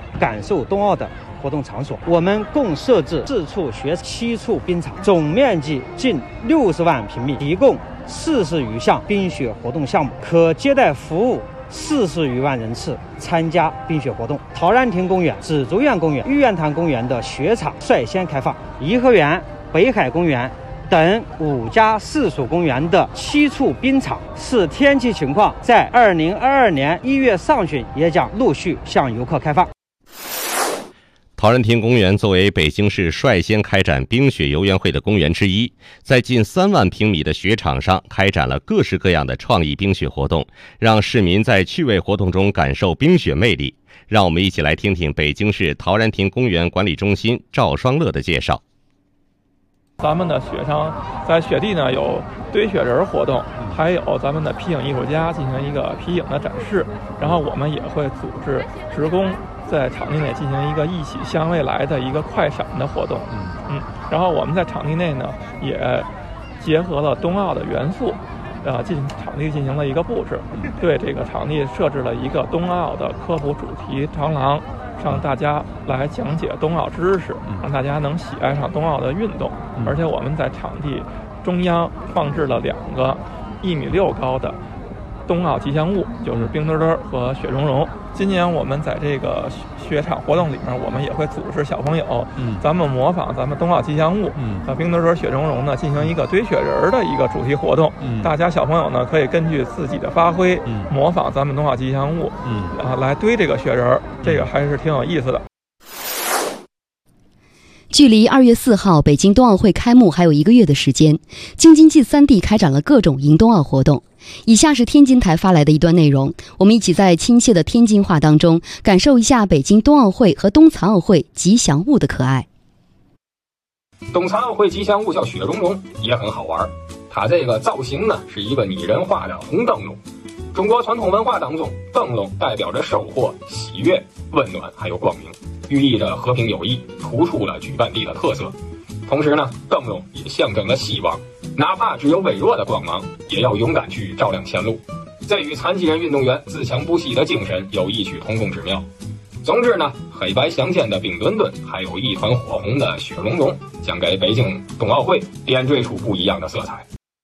感受冬奥的活动场所。我们共设置四处雪七处冰场，总面积近六十万平米，提供四十余项冰雪活动项目，可接待服务四十余万人次参加冰雪活动。陶然亭公园、紫竹院公园、玉渊潭公园的雪场率先开放，颐和园、北海公园等五家市属公园的七处冰场，视天气情况，在二零二二年一月上旬也将陆续向游客开放。
陶然亭公园作为北京市率先开展冰雪游园会的公园之一，在近三万平米的雪场上开展了各式各样的创意冰雪活动，让市民在趣味活动中感受冰雪魅力。让我们一起来听听北京市陶然亭公园管理中心赵双乐的介绍。
咱们的雪上，在雪地呢有堆雪人活动，还有咱们的皮影艺术家进行一个皮影的展示，然后我们也会组织职工在场地内进行一个一起向未来的一个快闪的活动，嗯，然后我们在场地内呢也结合了冬奥的元素，呃，进场地进行了一个布置，对这个场地设置了一个冬奥的科普主题长廊，让大家来讲解冬奥知识，让大家能喜爱上冬奥的运动。而且我们在场地中央放置了两个一米六高的冬奥吉祥物，就是冰墩墩和雪融融。今年我们在这个雪场活动里面，我们也会组织小朋友，嗯，咱们模仿咱们冬奥吉祥物，嗯，和冰墩墩、雪融融呢进行一个堆雪人的一个主题活动。嗯，大家小朋友呢可以根据自己的发挥，嗯，模仿咱们冬奥吉祥物，嗯，啊，来堆这个雪人，这个还是挺有意思的。
距离二月四号北京冬奥会开幕还有一个月的时间，京津冀三地开展了各种迎冬奥活动。以下是天津台发来的一段内容，我们一起在亲切的天津话当中感受一下北京冬奥会和冬残奥会吉祥物的可爱。
冬残奥会吉祥物叫雪融融，也很好玩。它这个造型呢是一个拟人化的红灯笼。中国传统文化当中，灯笼代表着收获、喜悦、温暖还有光明，寓意着和平友谊，突出了举办地的特色。同时呢，灯笼也象征了希望，哪怕只有微弱的光芒，也要勇敢去照亮前路。这与残疾人运动员自强不息的精神有异曲同工之妙。总之呢，黑白相间的冰墩墩，还有一团火红的雪融融，将给北京冬奥会点缀出不一样的色彩。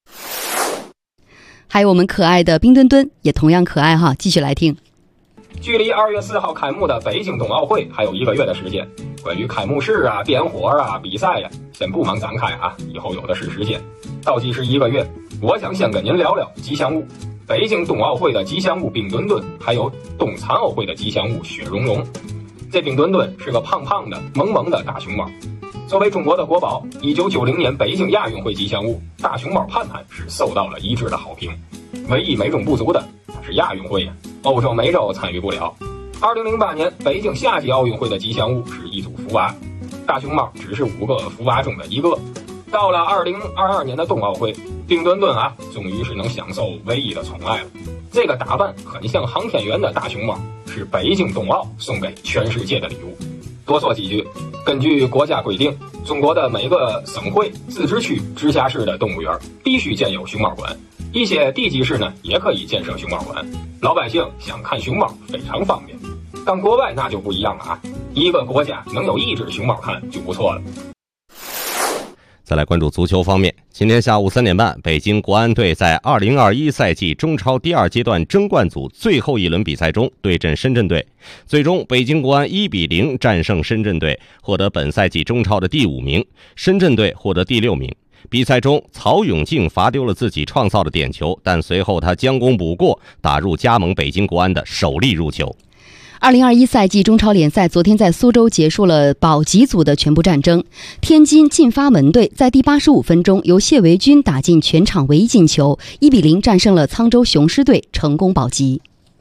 还有我们可爱的冰墩墩也同样可爱哈，继续来听。
距离二月四号开幕的北京冬奥会还有一个月的时间，关于开幕式啊、点火啊、比赛呀、啊，先不忙展开啊，以后有的是时间。倒计时一个月，我想先跟您聊聊吉祥物。北京冬奥会的吉祥物冰墩墩，还有冬残奥会的吉祥物雪融融。这冰墩墩是个胖胖的、萌萌的大熊猫。作为中国的国宝，一九九零年北京亚运会吉祥物大熊猫盼盼是受到了一致的好评。唯一美中不足的，它是亚运会呀，欧洲、美洲参与不了。二零零八年北京夏季奥运会的吉祥物是一组福娃，大熊猫只是五个福娃中的一个。到了二零二二年的冬奥会，冰墩墩啊，终于是能享受唯一的宠爱了。这个打扮很像航天员的大熊猫，是北京冬奥送给全世界的礼物。多说几句，根据国家规定，中国的每个省会、自治区、直辖市的动物园必须建有熊猫馆，一些地级市呢也可以建设熊猫馆，老百姓想看熊猫非常方便。但国外那就不一样了啊，一个国家能有一只熊猫看就不错了。
再来关注足球方面，今天下午三点半，北京国安队在二零二一赛季中超第二阶段争冠组最后一轮比赛中对阵深圳队，最终北京国安一比零战胜深圳队，获得本赛季中超的第五名，深圳队获得第六名。比赛中，曹永静罚丢了自己创造的点球，但随后他将功补过，打入加盟北京国安的首粒入球。
二零二一赛季中超联赛昨天在苏州结束了保级组的全部战争。天津进发门队在第八十五分钟由谢维军打进全场唯一进球，一比零战胜了沧州雄狮队，成功保级。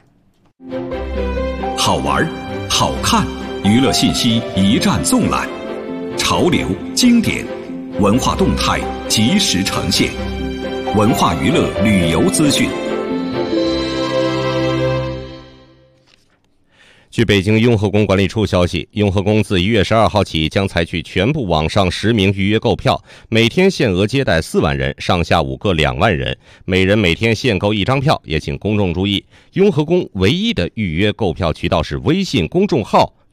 好玩、好看，娱乐信息一站纵览，潮流、经典、文化动态及时呈现，文化娱乐旅游资讯。
据北京雍和宫管理处消息，雍和宫自一月十二号起将采取全部网上实名预约购票，每天限额接待四万人，上下午各两万人，每人每天限购一张票。也请公众注意，雍和宫唯一的预约购票渠道是微信公众号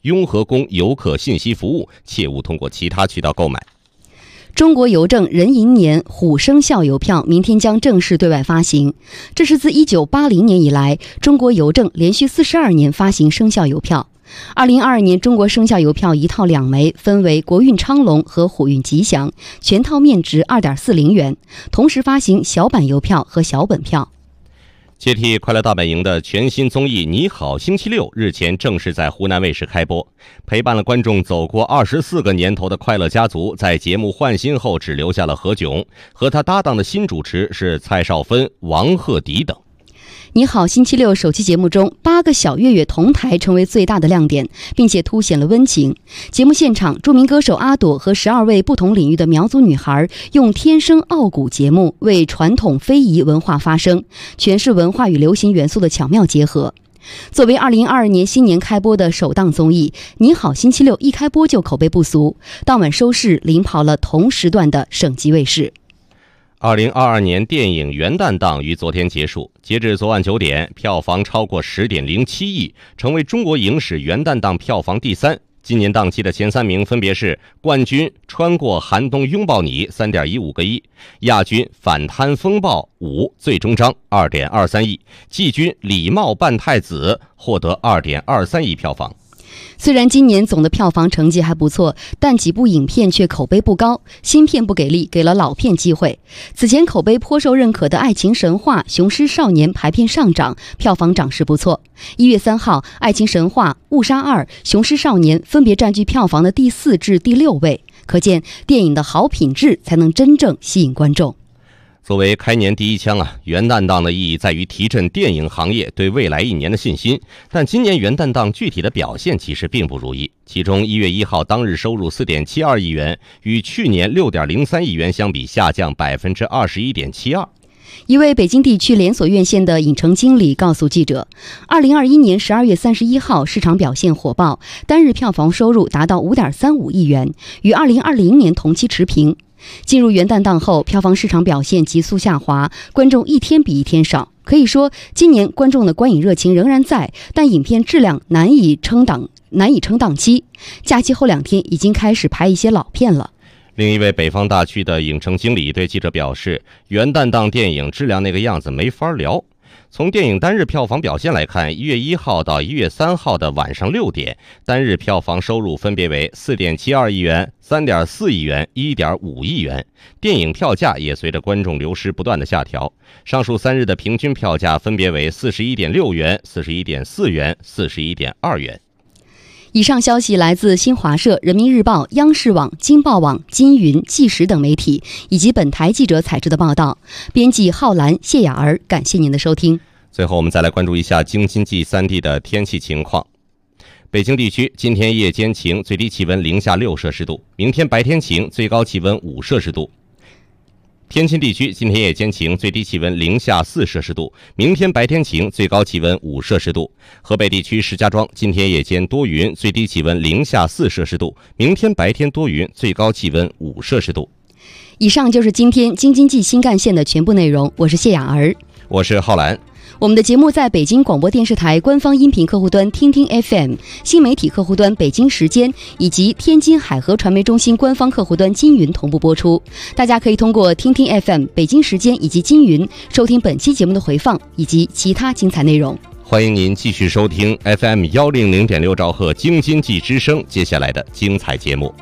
雍和宫游客信息服务，切勿通过其他渠道购买。
中国邮政壬寅年虎生肖邮票明天将正式对外发行，这是自一九八零年以来，中国邮政连续四十二年发行生肖邮票。二零二二年，中国生肖邮票一套两枚，分为国运昌隆和虎运吉祥，全套面值二点四零元，同时发行小版邮票和小本票。
接替《快乐大本营》的全新综艺《你好星期六》日前正式在湖南卫视开播。陪伴了观众走过二十四个年头的快乐家族，在节目换新后只留下了何炅，和他搭档的新主持是蔡少芬、王鹤棣等。
你好星期六首期节目中，八个小岳岳同台成为最大的亮点，并且凸显了温情。节目现场，著名歌手阿朵和十二位不同领域的苗族女孩用天生傲骨节目为传统非遗文化发声，诠释文化与流行元素的巧妙结合。作为二零二二年新年开播的首档综艺，你好星期六一开播就口碑不俗，当晚收视领跑了同时段的省级卫视。
二零二二年电影元旦档于昨天结束，截至昨晚九点，票房超过十点零七亿，成为中国影史元旦档票房第三。今年档期的前三名分别是冠军《穿过寒冬拥抱你》三点一五个亿，亚军《反贪风暴五最终章》二点二三亿，季军《礼貌扮太子》获得二点二三亿票房。
虽然今年总的票房成绩还不错，但几部影片却口碑不高，新片不给力，给了老片机会。此前口碑颇受认可的《爱情神话》《雄狮少年》排片上涨，票房涨势不错。一月三号，《爱情神话》《误杀二》《雄狮少年》分别占据票房的第四至第六位，可见电影的好品质才能真正吸引观众。
作为开年第一枪啊，元旦档的意义在于提振电影行业对未来一年的信心。但今年元旦档具体的表现其实并不如意，其中一月一号当日收入 四点七二亿元，与去年 六点零三亿元相比下降 百分之二十一点七二。
一位北京地区连锁院线的影城经理告诉记者，二零二一年十二月三十一号市场表现火爆，单日票房收入达到 五点三五亿元，与二零二零年同期持平。进入元旦档后，票房市场表现急速下滑，观众一天比一天少。可以说，今年观众的观影热情仍然在，但影片质量难以撑档，难以撑档期。假期后两天已经开始排一些老片了。
另一位北方大区的影城经理对记者表示，元旦档电影质量那个样子没法聊。从电影单日票房表现来看，一月一号到一月三号的晚上六点，单日票房收入分别为 四点七二亿元、三点四亿元、一点五亿元。电影票价也随着观众流失不断的下调，上述三日的平均票价分别为 四十一点六元、四十一点四元、四十一点二元。
以上消息来自新华社、人民日报、央视网、京报网、金云、纪实等媒体，以及本台记者采制的报道。编辑浩兰、谢雅儿，感谢您的收听。
最后我们再来关注一下京津冀三地的天气情况。北京地区今天夜间晴，最低气温零下六摄氏度；明天白天晴，最高气温五摄氏度。天津地区今天夜间晴，最低气温零下四摄氏度；明天白天晴，最高气温五摄氏度。河北地区石家庄今天夜间多云，最低气温零下四摄氏度；明天白天多云，最高气温五摄氏度。
以上就是今天京津冀新干线的全部内容，我是谢雅儿，
我是浩兰。
我们的节目在北京广播电视台官方音频客户端听听 F M、 新媒体客户端北京时间以及天津海河传媒中心官方客户端金云同步播出。大家可以通过听听 F M、 北京时间以及金云收听本期节目的回放以及其他精彩内容。
欢迎您继续收听 F M 一零零点六兆赫京津冀之声接下来的精彩节目。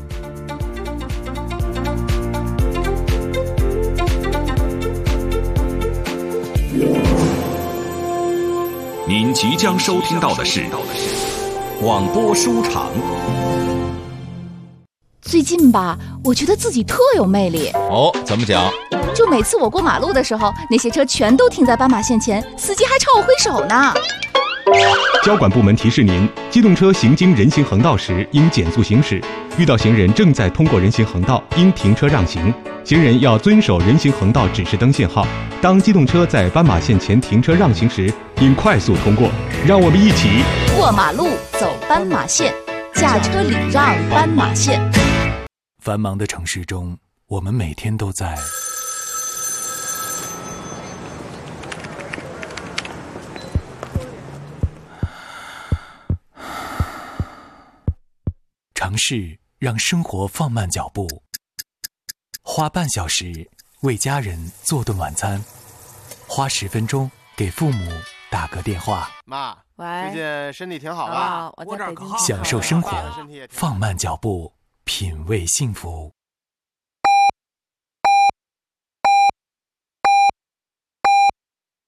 您即将收听到的是广播书场。
最近吧，我觉得自己特有魅力。
哦，怎么讲？
就每次我过马路的时候，那些车全都停在斑马线前，司机还朝我挥手呢。
交管部门提示您，机动车行经人行横道时应减速行驶，遇到行人正在通过人行横道，应停车让行。行人要遵守人行横道指示灯信号。当机动车在斑马线前停车让行时，应快速通过。让我们一起
过马路，走斑马线，驾车礼让斑马线。
繁忙的城市中，我们每天都在尝试让生活放慢脚步，花半小时为家人做顿晚餐，花十分钟给父母打个电话。
妈，
喂，
最近身体挺好吧？
啊，我在北京。
享受生活，放慢脚步，品味幸福。